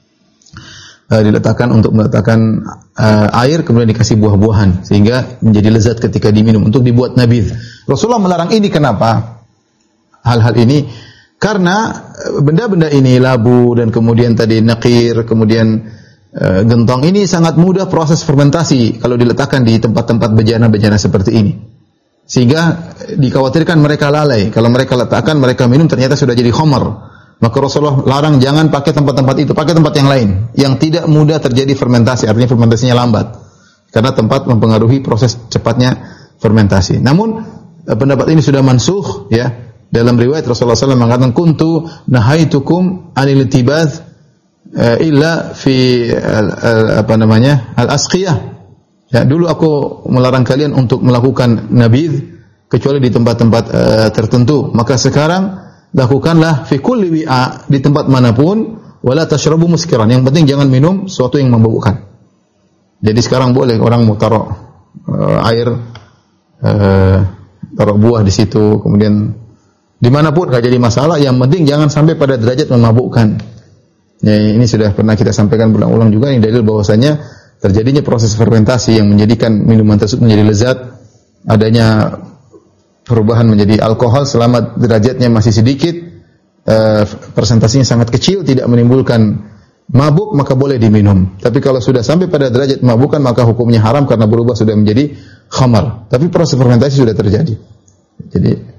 uh, diletakkan untuk meletakkan uh, air, kemudian dikasih buah-buahan sehingga menjadi lezat ketika diminum untuk dibuat nabidh. Rasulullah melarang ini kenapa? Hal-hal ini karena benda-benda ini, labu dan kemudian tadi naqir, kemudian uh, gentong, ini sangat mudah proses fermentasi kalau diletakkan di tempat-tempat bejana-bejana seperti ini. Sehingga dikhawatirkan mereka lalai. Kalau mereka letakkan, mereka minum, ternyata sudah jadi khamar. Maka Rasulullah larang jangan pakai tempat-tempat itu, pakai tempat yang lain yang tidak mudah terjadi fermentasi, artinya fermentasinya lambat. Karena tempat mempengaruhi proses cepatnya fermentasi. Namun pendapat ini sudah mansukh, ya. Dalam riwayat Rasulullah sallallahu alaihi wasallam mengatakan kuntu nahaitukum anil tibadz uh, illa fi uh, uh, apa namanya al-asqiyah. Ya, dulu aku melarang kalian untuk melakukan nabidh kecuali di tempat-tempat uh, tertentu. Maka sekarang lakukanlah fi kulli wi'a, di tempat manapun, wala tashrabu muskiran. Yang penting jangan minum sesuatu yang memabukkan. Jadi sekarang boleh orang mau taruh uh, air, uh, taruh buah di situ, kemudian dimanapun nggak jadi masalah. Yang penting jangan sampai pada derajat memabukkan. Ya, ini sudah pernah kita sampaikan berulang-ulang juga. Ini dalil bahwasanya terjadinya proses fermentasi yang menjadikan minuman tersebut menjadi lezat, adanya perubahan menjadi alkohol selama derajatnya masih sedikit, uh, persentasinya sangat kecil, tidak menimbulkan mabuk, maka boleh diminum. Tapi kalau sudah sampai pada derajat memabukan, maka hukumnya haram karena berubah sudah menjadi khamar. Tapi proses fermentasi sudah terjadi. Jadi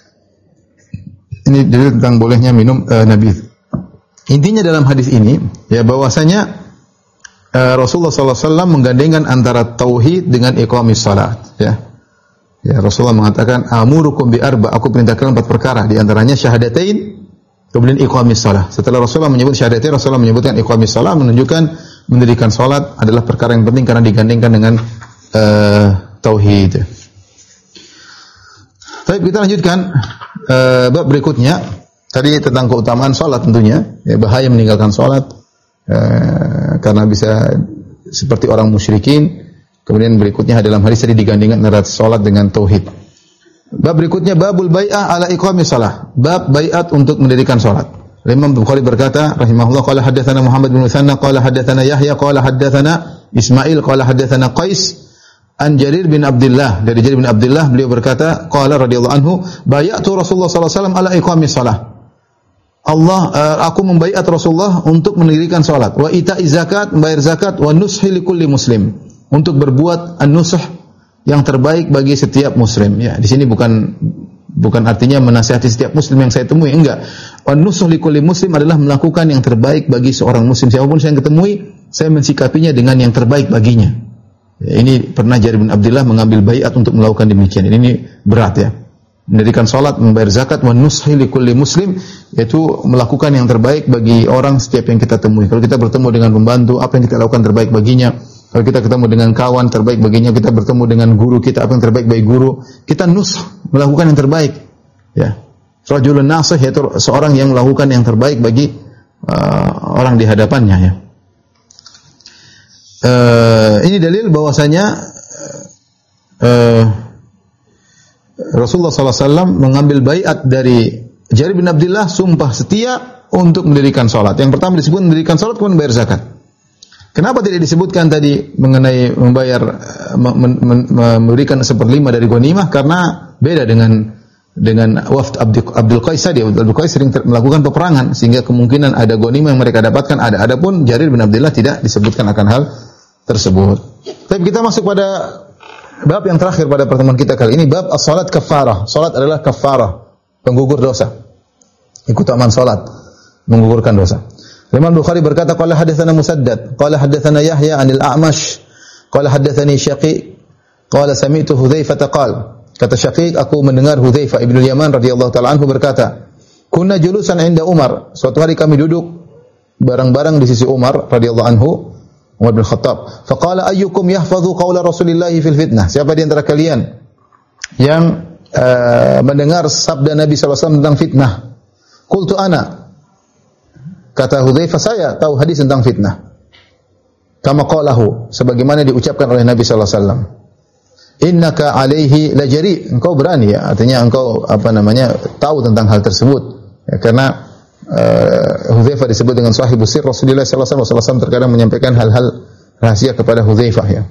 ini dalil tentang bolehnya minum uh, nabidh. Intinya dalam hadis ini, ya, bahwasanya uh, Rasulullah sallallahu alaihi wasallam menggandengkan antara tauhid dengan iqamis salat, ya. Ya, Rasulullah mengatakan amurukum bi arba, aku perintahkan empat perkara, di antaranya syahadatain, kemudian iqamis salat. Setelah Rasulullah menyebut syahadatain, Rasulullah menyebutkan iqamis salat, menunjukkan mendirikan salat adalah perkara yang penting karena digandengkan dengan uh, tauhid. Baik, kita lanjutkan uh, bab berikutnya. Tadi tentang keutamaan salat tentunya, ya, bahaya meninggalkan salat uh, karena bisa seperti orang musyrikin. Kemudian berikutnya dalam hadis tadi digandingkan antara salat dengan tauhid. Bab berikutnya babul bai'ah ala iqamis shalah. Bab bai'at untuk mendirikan salat. Imam Bukhari berkata rahimahullah qala hadatsana Muhammad bin Mutsanna qala hadatsana Yahya qala hadatsana Ismail qala hadatsana Qais an Jarir bin Abdullah, dari Jarir bin Abdullah beliau berkata qala radhiyallahu anhu bay'atu Rasulullah sallallahu alaihi wasallam ala iqamis shalah. Allah uh, aku membaiat Rasulullah untuk mendirikan salat, wa ita'iz zakat, membayar zakat, wa nushi likulli muslim, untuk berbuat an-nusuh yang terbaik bagi setiap muslim. Ya, di sini bukan bukan artinya menasihati setiap muslim yang saya temui, enggak. An-nusuh likulli muslim adalah melakukan yang terbaik bagi seorang muslim. Siapapun saya yang ketemui, saya mensikapinya dengan yang terbaik baginya. Ya, ini pernah Jarir bin Abdullah mengambil baiat untuk melakukan demikian. Ini berat, ya. Mendirikan salat, membayar zakat, wa nushi likulli muslim, yaitu melakukan yang terbaik bagi orang setiap yang kita temui. Kalau kita bertemu dengan pembantu, apa yang kita lakukan terbaik baginya. Kalau kita ketemu dengan kawan, terbaik baginya. Kita bertemu dengan guru kita, apa yang terbaik bagi guru. Kita nush, melakukan yang terbaik. Ya, rajulun nasih, yaitu seorang yang melakukan yang terbaik bagi uh, orang di hadapannya. Ya. uh, ini dalil bahwasanya uh, Rasulullah sallallahu alaihi wasallam mengambil baiat dari Jarir bin Abdullah, sumpah setia untuk mendirikan salat. Yang pertama disebut mendirikan salat, kemudian bayar zakat. Kenapa tidak disebutkan tadi mengenai membayar memberikan seperlima dari ghanimah? Karena beda dengan dengan wafd Abdul, Abdul Qais tadi. Abdul Qais sering ter, melakukan peperangan sehingga kemungkinan ada ghanimah yang mereka dapatkan ada. Adapun Jarir bin Abdullah tidak disebutkan akan hal tersebut. Tapi kita masuk pada bab yang terakhir pada pertemuan kita kali ini, bab as-salat kafarah. Salat adalah kafarah, penggugur dosa. Ikut aman salat, menggugurkan dosa. Imam Bukhari berkata, qala hadatsana Musaddad, qala hadatsana Yahya 'anil A'mash, qala hadatsani Syaqiq, qala sami'tu Hudzaifah qala. Kata Syaqiq, aku mendengar Hudzaifah ibnu Yaman radhiyallahu ta'ala anhu berkata, kunna julusan 'inda Umar. Suatu hari kami duduk bareng-bareng di sisi Umar radhiyallahu anhu, Umar bin Khattab. Faqala ayyukum yahfazu qawla Rasulillah fil fitnah? Siapa di antara kalian yang uh, mendengar sabda Nabi sallallahu alaihi wasallam tentang fitnah? Qultu ana. Kata Hudzaifah, saya tahu hadis tentang fitnah. Kama qalahu, sebagaimana diucapkan oleh Nabi sallallahu alaihi wasallam. Innaka alaihi lajari, engkau berani ya, artinya engkau apa namanya tahu tentang hal tersebut. Ya, karena uh, Hudzaifah disebut dengan sahibus sir Rasulullah sallallahu alaihi wasallam. Rasulullah terkadang menyampaikan hal-hal rahasia kepada Hudzaifah ya.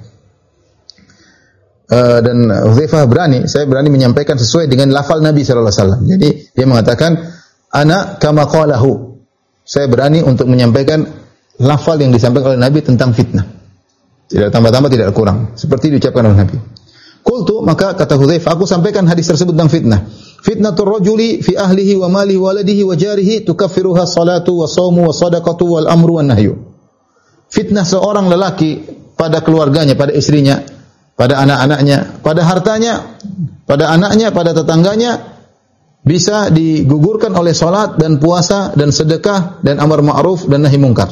Uh, dan Hudzaifah berani, saya berani menyampaikan sesuai dengan lafal Nabi sallallahu alaihi wasallam. Jadi dia mengatakan ana kama qalahu. Saya berani untuk menyampaikan lafal yang disampaikan oleh Nabi tentang fitnah. Tidak tambah-tambah, tidak kurang. Seperti diucapkan oleh Nabi. Qultu, maka kata Hudzaifah, aku sampaikan hadis tersebut tentang fitnah. Fitnatur rajuli fi ahlihi wa malihi wa waladihi wa jarihi tukaffiruha salatu wa shaumu wa sadaqatu wal amru wan nahyu. Fitnah seorang lelaki pada keluarganya, pada istrinya, pada anak-anaknya, pada hartanya, pada anaknya, pada tetangganya, bisa digugurkan oleh salat dan puasa dan sedekah dan amar ma'ruf dan nahi mungkar.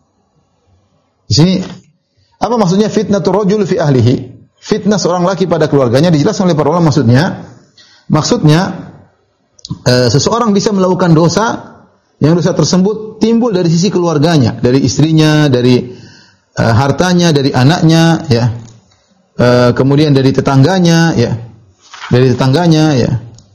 Di sini apa maksudnya fitnatur rajul fi ahlihi? Fitnah seorang laki pada keluarganya dijelaskan oleh para ulama maksudnya. Maksudnya e, seseorang bisa melakukan dosa yang dosa tersebut timbul dari sisi keluarganya, dari istrinya, dari e, hartanya, dari anaknya, ya. E, kemudian dari tetangganya, ya. Dari tetangganya, ya.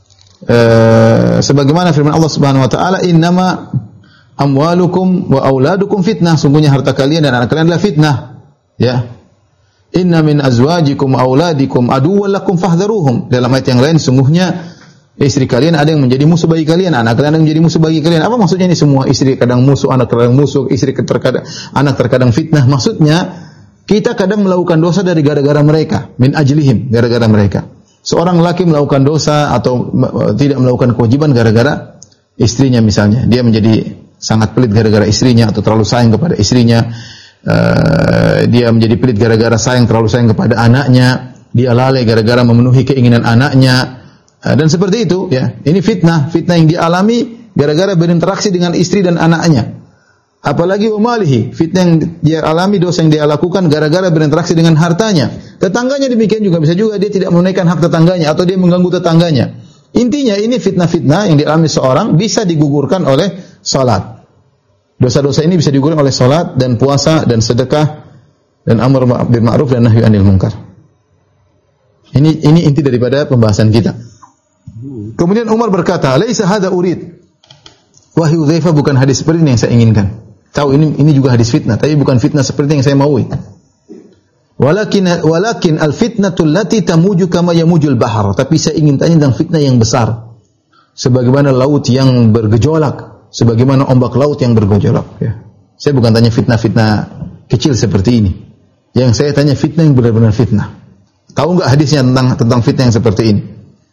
Uh, sebagaimana firman Allah Subhanahu wa taala, innama amwalukum wa auladukum fitnah, sungguhnya harta kalian dan anak kalian adalah fitnah, ya. Inna min azwajikum auladikum aduwwan lakum fahdharuhum. Dalam ayat yang lain, sungguhnya istri kalian ada yang menjadi musuh bagi kalian, anak kalian ada yang menjadi musuh bagi kalian. Apa maksudnya ini semua? Istri kadang musuh, anak kadang musuh, istri terkadang anak terkadang fitnah. Maksudnya kita kadang melakukan dosa dari gara-gara mereka, min ajlihim, gara-gara mereka. Seorang laki melakukan dosa atau tidak melakukan kewajiban gara-gara istrinya misalnya. Dia menjadi sangat pelit gara-gara istrinya atau terlalu sayang kepada istrinya. Uh, dia menjadi pelit gara-gara sayang terlalu sayang kepada anaknya. Dia lalai gara-gara memenuhi keinginan anaknya. Uh, dan seperti itu ya. Ini fitnah, fitnah yang dialami gara-gara berinteraksi dengan istri dan anaknya. Apalagi umalihi, fitnah yang dia alami, dosa yang dia lakukan gara-gara berinteraksi dengan hartanya. Tetangganya demikian juga, bisa juga dia tidak menunaikan hak tetangganya atau dia mengganggu tetangganya. Intinya ini fitnah-fitnah yang dialami seorang bisa digugurkan oleh salat. Dosa-dosa ini bisa digugurkan oleh salat dan puasa dan sedekah dan amar bil ma'ruf dan nahi anil munkar. Ini ini inti daripada pembahasan kita. Kemudian Umar berkata, "Laisa hadza urid." Wahai Hudzaifah, bukan hadis seperti ini yang saya inginkan. Tahu ini ini juga hadis fitnah, tapi bukan fitnah seperti yang saya maui. Walakin walakin al-fitnatu allati tamuju kama yamujul bahar. Tapi saya ingin tanya tentang fitnah yang besar. Sebagaimana laut yang bergejolak, sebagaimana ombak laut yang bergejolak, ya. Saya bukan tanya fitnah-fitnah kecil seperti ini. Yang saya tanya fitnah yang benar-benar fitnah. Tahu enggak hadisnya tentang tentang fitnah yang seperti ini?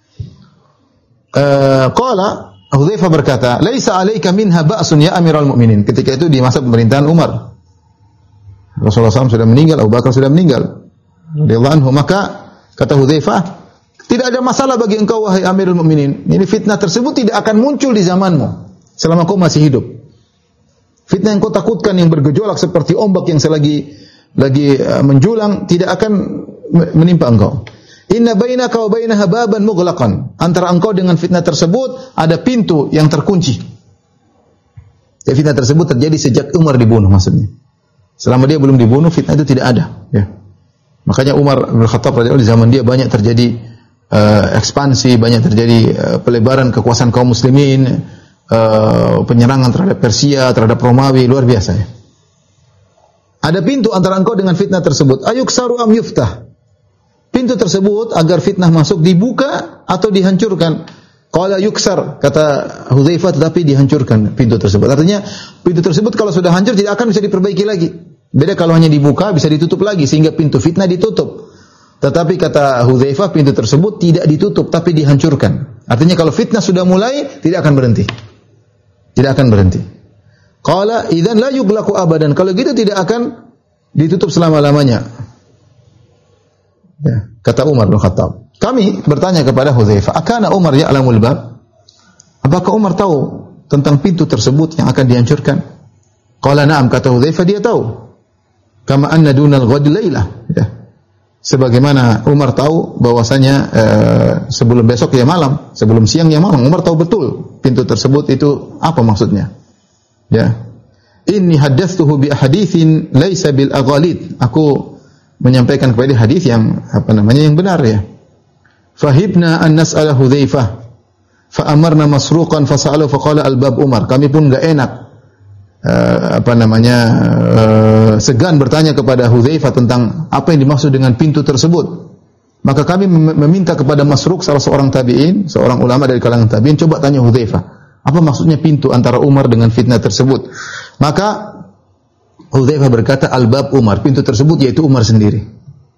Eh, qala Hudzaifah berkata, "Laisa 'alaika minha ba'sun ya Amirul Mukminin." Ketika itu di masa pemerintahan Umar. Rasulullah shallallahu alaihi wasallam sudah meninggal, Abu Bakar sudah meninggal. Radhiyallahu anhu, maka kata Hudzaifah, tidak ada masalah bagi engkau wahai Amirul Mukminin. Ini fitnah tersebut tidak akan muncul di zamanmu selama kau masih hidup. Fitnah yang kau takutkan yang bergejolak seperti ombak yang selagi lagi uh, menjulang tidak akan menimpa engkau. Inna bainaka wa bainaha baban mughlaqan. Antara engkau dengan fitnah tersebut ada pintu yang terkunci. Ya, fitnah tersebut terjadi sejak Umar dibunuh maksudnya. Selama dia belum dibunuh, fitnah itu tidak ada. Ya. Makanya Umar bin Khattab radhiyallahu anhu di zaman dia banyak terjadi uh, ekspansi, banyak terjadi uh, pelebaran kekuasaan kaum muslimin, uh, penyerangan terhadap Persia, terhadap Romawi, luar biasa. Ya. Ada pintu antara engkau dengan fitnah tersebut. Ayuksaru am yuftah. Pintu tersebut agar fitnah masuk dibuka atau dihancurkan. Qala yuksar, kata Hudzaifah, tetapi dihancurkan pintu tersebut. Artinya pintu tersebut kalau sudah hancur tidak akan bisa diperbaiki lagi. Beda kalau hanya dibuka bisa ditutup lagi sehingga pintu fitnah ditutup. Tetapi kata Hudzaifah pintu tersebut tidak ditutup tapi dihancurkan. Artinya kalau fitnah sudah mulai tidak akan berhenti. Tidak akan berhenti. Qala idzan la yughlaqu abadan. Kalau gitu tidak akan ditutup selama-lamanya. Ya, kata Umar bin Khattab. Kami bertanya kepada Hudzaifah, "Akana Umar ya'lamul bab?" Apakah Umar tahu tentang pintu tersebut yang akan dihancurkan? Qala na'am, kata Hudzaifah, dia tahu. Kama anna dunal ghad lailah. Ya. Sebagaimana Umar tahu bahwasanya eh, sebelum besok ya malam, sebelum siang ya malam. Umar tahu betul pintu tersebut itu apa maksudnya. Ya. Inni haddatsuhu bi ahaditsin laisa bil aghalid. Aku menyampaikan kepada hadis yang apa namanya yang benar ya. Fahibna an nas'ala Hudzaifah fa amarna masruqan fa sa'alu fa qala al-bab Umar. Kami pun enggak enak uh, apa namanya uh, segan bertanya kepada Hudzaifah tentang apa yang dimaksud dengan pintu tersebut. Maka kami meminta kepada Masruq, salah seorang tabi'in, seorang ulama dari kalangan tabi'in, coba tanya Hudzaifah, apa maksudnya pintu antara Umar dengan fitnah tersebut? Maka Hudzaifah berkata al-bab Umar, pintu tersebut yaitu Umar sendiri.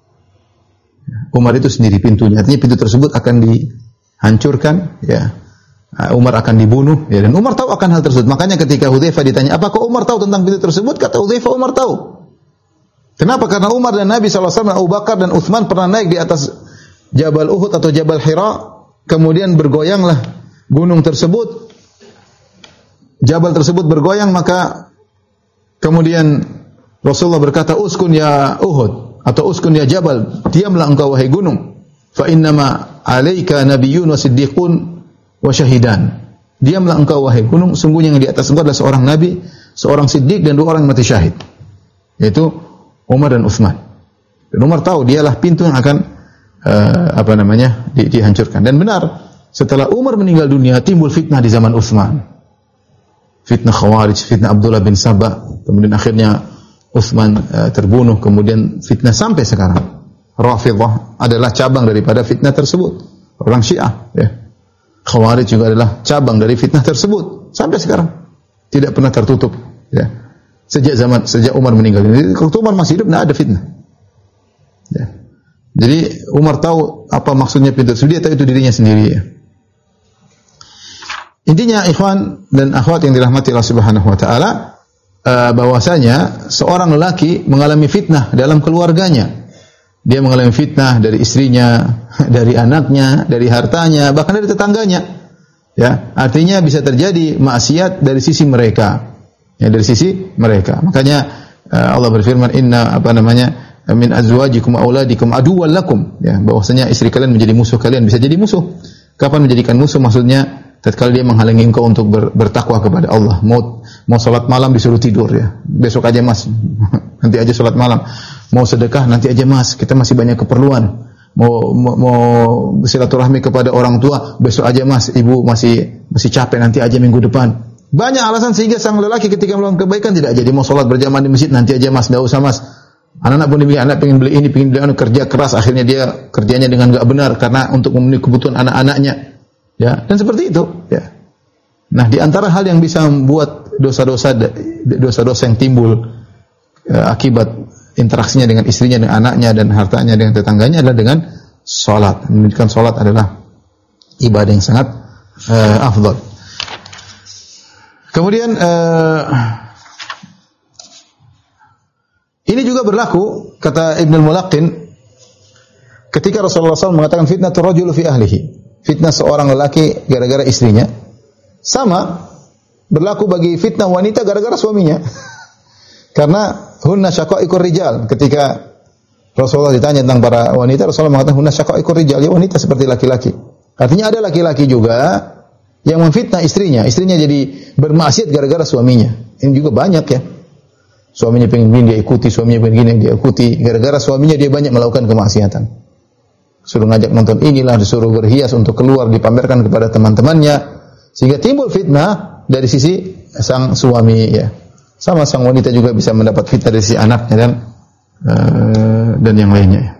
Umar itu sendiri pintunya. Artinya pintu tersebut akan dihancurkan, ya. Umar akan dibunuh, ya. Dan Umar tahu akan hal tersebut. Makanya ketika Hudzaifah ditanya, apakah Umar tahu tentang pintu tersebut? Kata Hudzaifah, Umar tahu. Kenapa? Karena Umar dan Nabi shallallahu alaihi wasallam, Abu Bakar dan Utsman pernah naik di atas Jabal Uhud atau Jabal Hira, kemudian bergoyanglah gunung tersebut. Jabal tersebut bergoyang, maka kemudian Rasulullah berkata, "Uskun ya Uhud." Atau uskun ya Jabal, diamlah engkau wahai gunung. Fa innama 'alaika nabiyyun wa siddiqun wa syahidan. Diamlah engkau wahai gunung, sungguhnya yang di atas engkau adalah seorang nabi, seorang siddiq dan dua orang mati syahid. Yaitu Umar dan Utsman. Dan Umar tahu dialah pintu yang akan uh, apa namanya di, dihancurkan. Dan benar, setelah Umar meninggal dunia timbul fitnah di zaman Utsman. Fitnah Khawarij, fitnah Abdullah bin Sabah, kemudian akhirnya Utsman uh, terbunuh, kemudian fitnah sampai sekarang. Rafidhah adalah cabang daripada fitnah tersebut. Orang Syiah, ya. Khawarij juga adalah cabang dari fitnah tersebut sampai sekarang. Tidak pernah tertutup, ya. Sejak zaman sejak Umar meninggal. Jadi waktu Umar masih hidup tidak ada fitnah. Ya. Jadi Umar tahu apa maksudnya pintu tersebut, dia tahu itu dirinya sendiri, ya. Intinya ikhwan dan akhwat yang dirahmati Allah Subhanahu wa taala, Uh, bahwasanya seorang lelaki mengalami fitnah dalam keluarganya. Dia mengalami fitnah dari istrinya, dari anaknya, dari hartanya, bahkan dari tetangganya. Ya, artinya bisa terjadi maksiat dari sisi mereka. Ya, dari sisi mereka. Makanya uh, Allah berfirman, "Inna apa namanya? Min azwajikum auladikum aduwwan lakum." Ya, bahwasanya istri kalian menjadi musuh kalian, bisa jadi musuh. Kapan menjadikan musuh? Maksudnya tatkala dia menghalangi engkau untuk ber, bertakwa kepada Allah. Mau mau salat malam disuruh tidur, ya. Besok aja Mas. Nanti aja salat malam. Mau sedekah nanti aja Mas. Kita masih banyak keperluan. Mau mau, mau silaturahmi kepada orang tua, besok aja Mas. Ibu masih masih capek, nanti aja minggu depan. Banyak alasan sehingga sang lelaki ketika melakukan kebaikan tidak jadi. Mau salat berjamaah di masjid nanti aja Mas, enggak usah Mas. Anak-anak pun demikian, anak pengen beli ini, pengen beli anu, kerja keras, akhirnya dia kerjanya dengan enggak benar karena untuk memenuhi kebutuhan anak-anaknya. Ya, dan seperti itu, ya. Nah, di antara hal yang bisa membuat dosa-dosa dosa-dosa yang timbul eh, akibat interaksinya dengan istrinya, dengan anaknya dan hartanya dengan tetangganya adalah dengan salat. Menunjukkan salat adalah ibadah yang sangat eh, afdal. Kemudian eh, ini juga berlaku kata Ibnu Mulaqqin ketika Rasulullah shallallahu alaihi wasallam mengatakan fitnatur rajul fi ahlihi. Fitnah seorang lelaki gara-gara istrinya sama berlaku bagi fitnah wanita gara-gara suaminya. Karena hunna syaqaiqur rijal. Ketika Rasulullah ditanya tentang para wanita, Rasulullah mengatakan hunna syaqaiqur rijal, ya wanita seperti laki-laki. Artinya ada laki-laki juga yang memfitnah istrinya, istrinya jadi bermaksiat gara-gara suaminya. Ini juga banyak, ya. Suaminya pengen begini dia ikuti, suaminya pengen gini dia ikuti. Gara-gara suaminya dia banyak melakukan kemaksiatan. Suruh ngajak nonton inilah, disuruh berhias untuk keluar dipamerkan kepada teman-temannya, sehingga timbul fitnah dari sisi sang suami ya. Sama sang wanita juga bisa mendapat fitnah dari sisi anaknya dan uh, dan yang lainnya.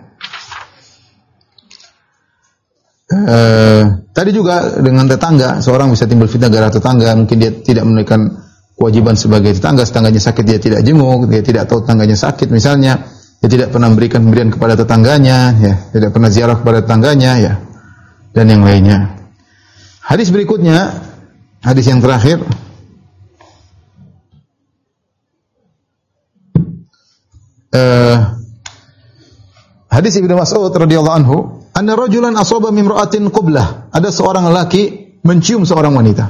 Uh, tadi juga dengan tetangga, seorang bisa timbul fitnah gara tetangga, mungkin dia tidak menunaikan kewajiban sebagai tetangga, tetangganya sakit dia tidak jenguk, dia tidak tahu tetangganya sakit misalnya, dia tidak pernah memberikan pemberian kepada tetangganya, ya, tidak pernah ziarah kepada tetangganya, ya, dan yang lainnya. Hadis berikutnya, hadis yang terakhir, uh, hadis Ibnu Mas'ud radhiyallahu anhu. Anna rajulan asaba min imra'atin qublah. Ada seorang lelaki mencium seorang wanita.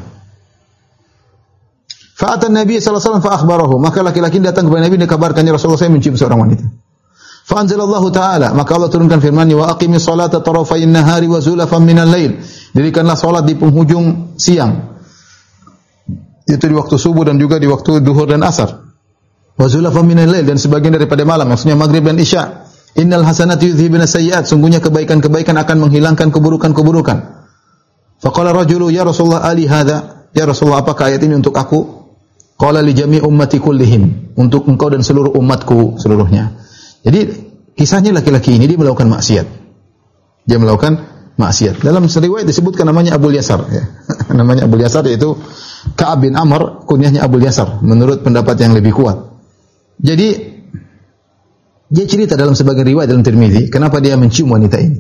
Fa'ata Nabi sallallahu alaihi wasallam fa akhbarahu. Maka laki-laki datang kepada Nabi dan dikabarkannya Rasulullah saya mencium seorang wanita. Fa anzalallahu ta'ala, maka Allah turunkan firman-Nya, wa aqimis salata tarafayn nahari wa zulafan minal lail. Dirikanlah salat di penghujung siang. Itu di waktu subuh dan juga di waktu duhur dan asar. Wa zulafan minal lail, dan sebagian daripada malam, maksudnya maghrib dan isya. Innal hasanati yudhhibuna sayyi'at, sungguhnya kebaikan-kebaikan akan menghilangkan keburukan-keburukan. Faqala rajulu ya Rasulullah ali hadza, ya Rasulullah apakah ayat ini untuk aku? Qala li jami' ummati kullihim, untuk engkau dan seluruh umatku seluruhnya. Jadi kisahnya laki-laki ini dia melakukan maksiat. Dia melakukan maksiat. Dalam riwayat disebutkan namanya Abu Yasar ya. Namanya Abu Yasar yaitu Ka'ab bin Amr, kunyahnya Abu Yasar menurut pendapat yang lebih kuat. Jadi dia cerita dalam sebagian riwayat dalam Tirmizi, kenapa dia mencium wanita ini.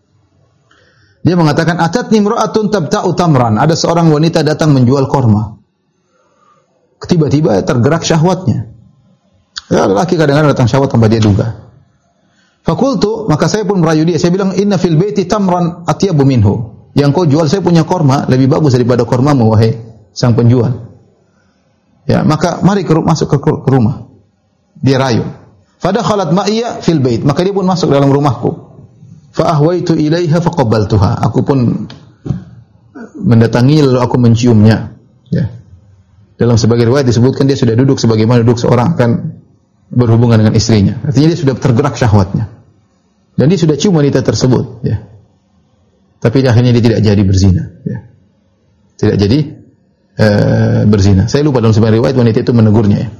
Dia mengatakan, atatni imra'atun tabta'u tamran. Ada seorang wanita datang menjual korma. Tiba-tiba tergerak syahwatnya. Ya, lelaki kadang-kadang datang syahwat tanpa dia duga. Fakultu, maka saya pun merayu dia. Saya bilang, inna fil baiti tamran atyabu minhu. Yang kau jual, saya punya korma, lebih bagus daripada kormamu, wahai sang penjual. Ya, maka mari ke, masuk ke, ke rumah. Dia rayu. Fadakhalat ma'iyya fil bait, maka dia pun masuk dalam rumahku. Fa ahwaitu ilaiha faqabbaltuha. Aku pun mendatangi lalu aku menciumnya. Ya. Dalam sebagian riwayat disebutkan dia sudah duduk sebagaimana duduk seorang akan berhubungan dengan istrinya. Artinya dia sudah tergerak syahwatnya. Dan dia sudah cium wanita tersebut, ya. Tapi akhirnya dia tidak jadi berzina, ya. Tidak jadi uh, berzina. Saya lupa dalam sebagian riwayat wanita itu menegurnya, ya.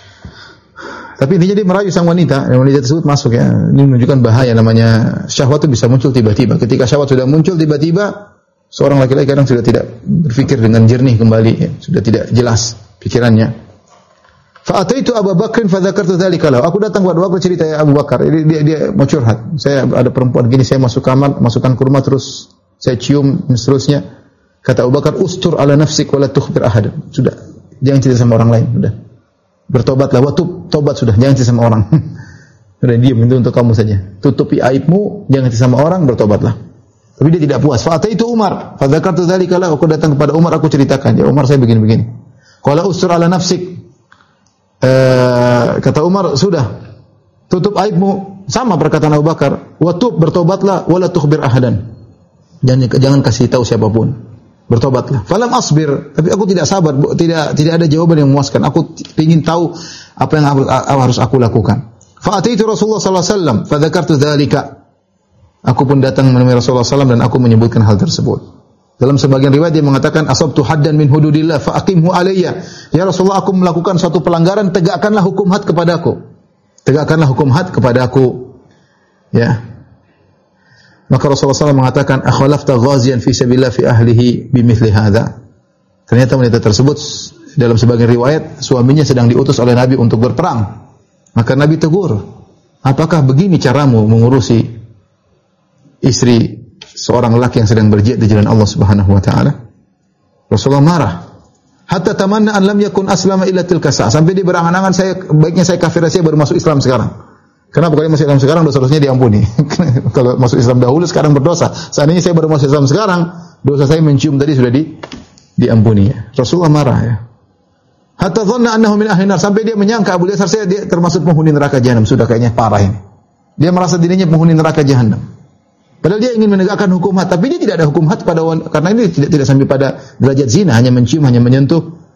Tapi intinya dia merayu sang wanita, dan wanita tersebut masuk ya. Ini menunjukkan bahaya, namanya syahwat itu bisa muncul tiba-tiba. Ketika syahwat sudah muncul tiba-tiba, seorang laki-laki kadang sudah tidak berpikir dengan jernih kembali, ya. Sudah tidak jelas pikirannya. Fa ataitu Abu Bakr fa dzakartu dzalika lahu. Aku datang kepada Abu Bakar, cerita ya Abu Bakar. Dia, dia dia mau curhat. Saya ada perempuan gini, saya masuk kamar, masukkan ke rumah terus saya cium dan seterusnya. Kata Abu Bakar, ustur ala nafsik wa la tukhbir ahad. Sudah, jangan cerita sama orang lain, sudah. Bertobatlah, watub, tobat sudah, jangan cerita sama orang. Sudah diam, itu untuk kamu saja. Tutupi aibmu, jangan cerita sama orang, bertobatlah. Tapi dia tidak puas. Fa ataitu Umar, fa dzakartu dzalika lahu. Aku datang kepada Umar, aku ceritakan, ya Umar saya begini-begini. Qala ustur ala nafsik. Uh, kata Umar, sudah, tutup aibmu. Sama perkataan Abu Bakar, watub, bertobatlah, wala tukhbir ahadan. Jangan jangan kasih tahu siapapun. Bertobatlah. Falam asbir, tapi aku tidak sabar, tidak tidak ada jawaban yang memuaskan. Aku ingin tahu apa yang harus aku lakukan. Fa ataitu Rasulullah sallallahu alaihi wasallam, fa dzakartu dzalika. Aku pun datang menemui Rasulullah sallallahu alaihi wasallam dan aku menyebutkan hal tersebut. Dalam sebagian riwayat dia mengatakan, asabtu haddan min hududillah fa aqimhu alayya. Ya Rasulullah, aku melakukan suatu pelanggaran, tegakkanlah hukum had kepadaku. Tegakkanlah hukum had kepadaku. Ya. Maka Rasulullah sallallahu alaihi wasallam mengatakan, akhlafta ghaziyan fi sabilillah fi ahlihi bimithli hadza. Ternyata wanita tersebut dalam sebagian riwayat suaminya sedang diutus oleh Nabi untuk berperang. Maka Nabi tegur, apakah begini caramu mengurusi istri seorang lelaki yang sedang berjihad di jalan Allah Subhanahu wa taala? Rasulullah marah. Hatta tamanna an lam yakun aslama illa tilka sa'a. Sampai dia berangan-angan, saya baiknya saya kafir saja baru masuk Islam sekarang. Kenapa kalau masuk Islam sekarang dosa-dosanya diampuni? Kalau masuk Islam dahulu sekarang berdosa. Seandainya saya baru masuk Islam sekarang, dosa saya mencium tadi sudah di diampuni. Ya. Rasulullah marah ya. Hatta dhanna annahu min ahli nar, sampai dia menyangka Abu Yasar saya dia termasuk penghuni neraka jahanam. Sudah kayaknya parah ini. Dia merasa dirinya penghuni neraka jahanam. Padahal dia ingin menegakkan hukum had, tapi dia tidak ada hukum had pada wanita, karena ini tidak tidak sampai pada derajat zina, hanya mencium, hanya menyentuh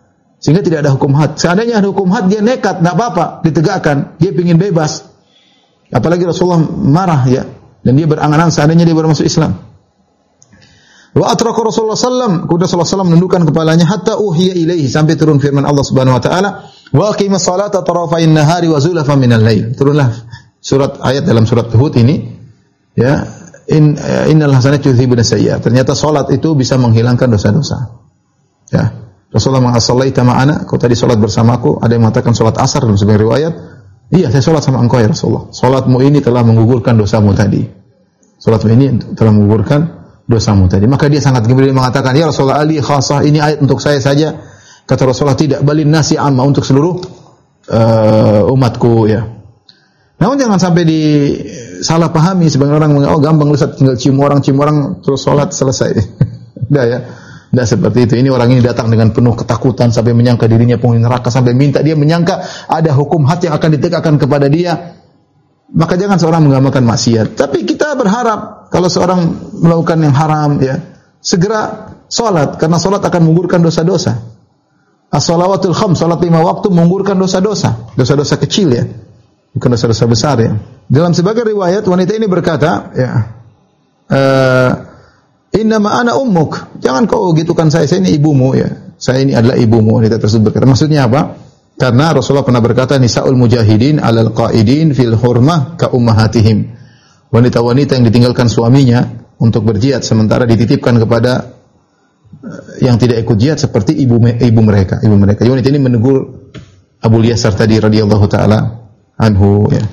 Sehingga tidak ada hukum had. Seandainya ada hukum had, dia nekat, tidak apa-apa, ditegakkan. Dia ingin bebas. Apalagi Rasulullah marah ya, dan dia berangan-angan seandainya dia baru masuk Islam. Wa atraka Rasulullah sallam, kemudian Rasulullah sallam menundukkan kepalanya hatta uhiya ilaihi, sampai turun firman Allah Subhanahu wa taala, wa aqimis salata tarafain nahari wa zulafan minal lail. Turunlah surat ayat dalam surat Hud ini ya, in innal hasanati yudhibun sayyi'at. Ternyata salat itu bisa menghilangkan dosa-dosa. Ya. Rasulullah mengatakan, ma'ana, kau tadi salat bersamaku. Ada yang mengatakan salat asar dalam sebuah riwayat. Iya, saya salat sama engkau ya Rasulullah. Salatmu ini telah menggugurkan dosamu tadi. Salatmu ini telah menggugurkan dosamu tadi. Maka dia sangat gembira mengatakan, ya Rasulullah, ali khasah, ini ayat untuk saya saja. Kata Rasulullah, tidak, balin nasi amma, untuk seluruh uh, umatku ya. Namun jangan sampai disalah pahami sebagian orang menganggap, oh gampang Ustaz, tinggal cium orang, cium orang terus salat selesai. Tidak ya. Tidak seperti itu. Ini orang ini datang dengan penuh ketakutan sampai menyangka dirinya penghuni neraka, sampai minta dia menyangka ada hukum had yang akan ditegakkan kepada dia. Maka jangan seorang menggamalkan maksiat. Tapi kita berharap kalau seorang melakukan yang haram ya, segera salat, karena salat akan menggugurkan dosa-dosa. As-shalawatul khams, salat lima waktu menggugurkan dosa-dosa, dosa-dosa kecil ya, bukan dosa-dosa besar ya. Dalam sebagian riwayat wanita ini berkata ya, uh, innama ana ummuk, jangan kau gitukan saya, saya ini ibumu ya. Saya ini adalah ibumu, wanita tersebut berkata. Maksudnya apa? Karena Rasulullah pernah berkata, nisaul mujahidin alal qaidin fil hurmah ka ummahatihim. Wanita-wanita yang ditinggalkan suaminya untuk berjihad sementara dititipkan kepada yang tidak ikut jihad seperti ibu ibu mereka, ibu mereka. Wanita ini menegur Abu Yasar tadi radhiyallahu taala anhu ya.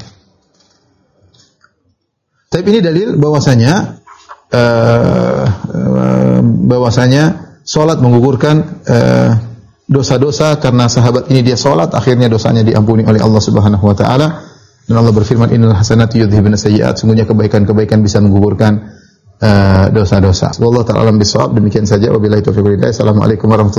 Tapi ini dalil bahwasanya Uh, uh, bahwasanya salat menggugurkan uh, dosa-dosa, karena sahabat ini dia salat akhirnya dosanya diampuni oleh Allah Subhanahu wa taala, dan Allah berfirman innal hasanati yudhhibun sayyi'at, sungguhnya kebaikan-kebaikan bisa menggugurkan uh, dosa-dosa. Wallahu ta'ala alam bisawab. Demikian saja, wabillahi taufiq wal hidayah. Assalamualaikum warahmatullahi wabarakatuh.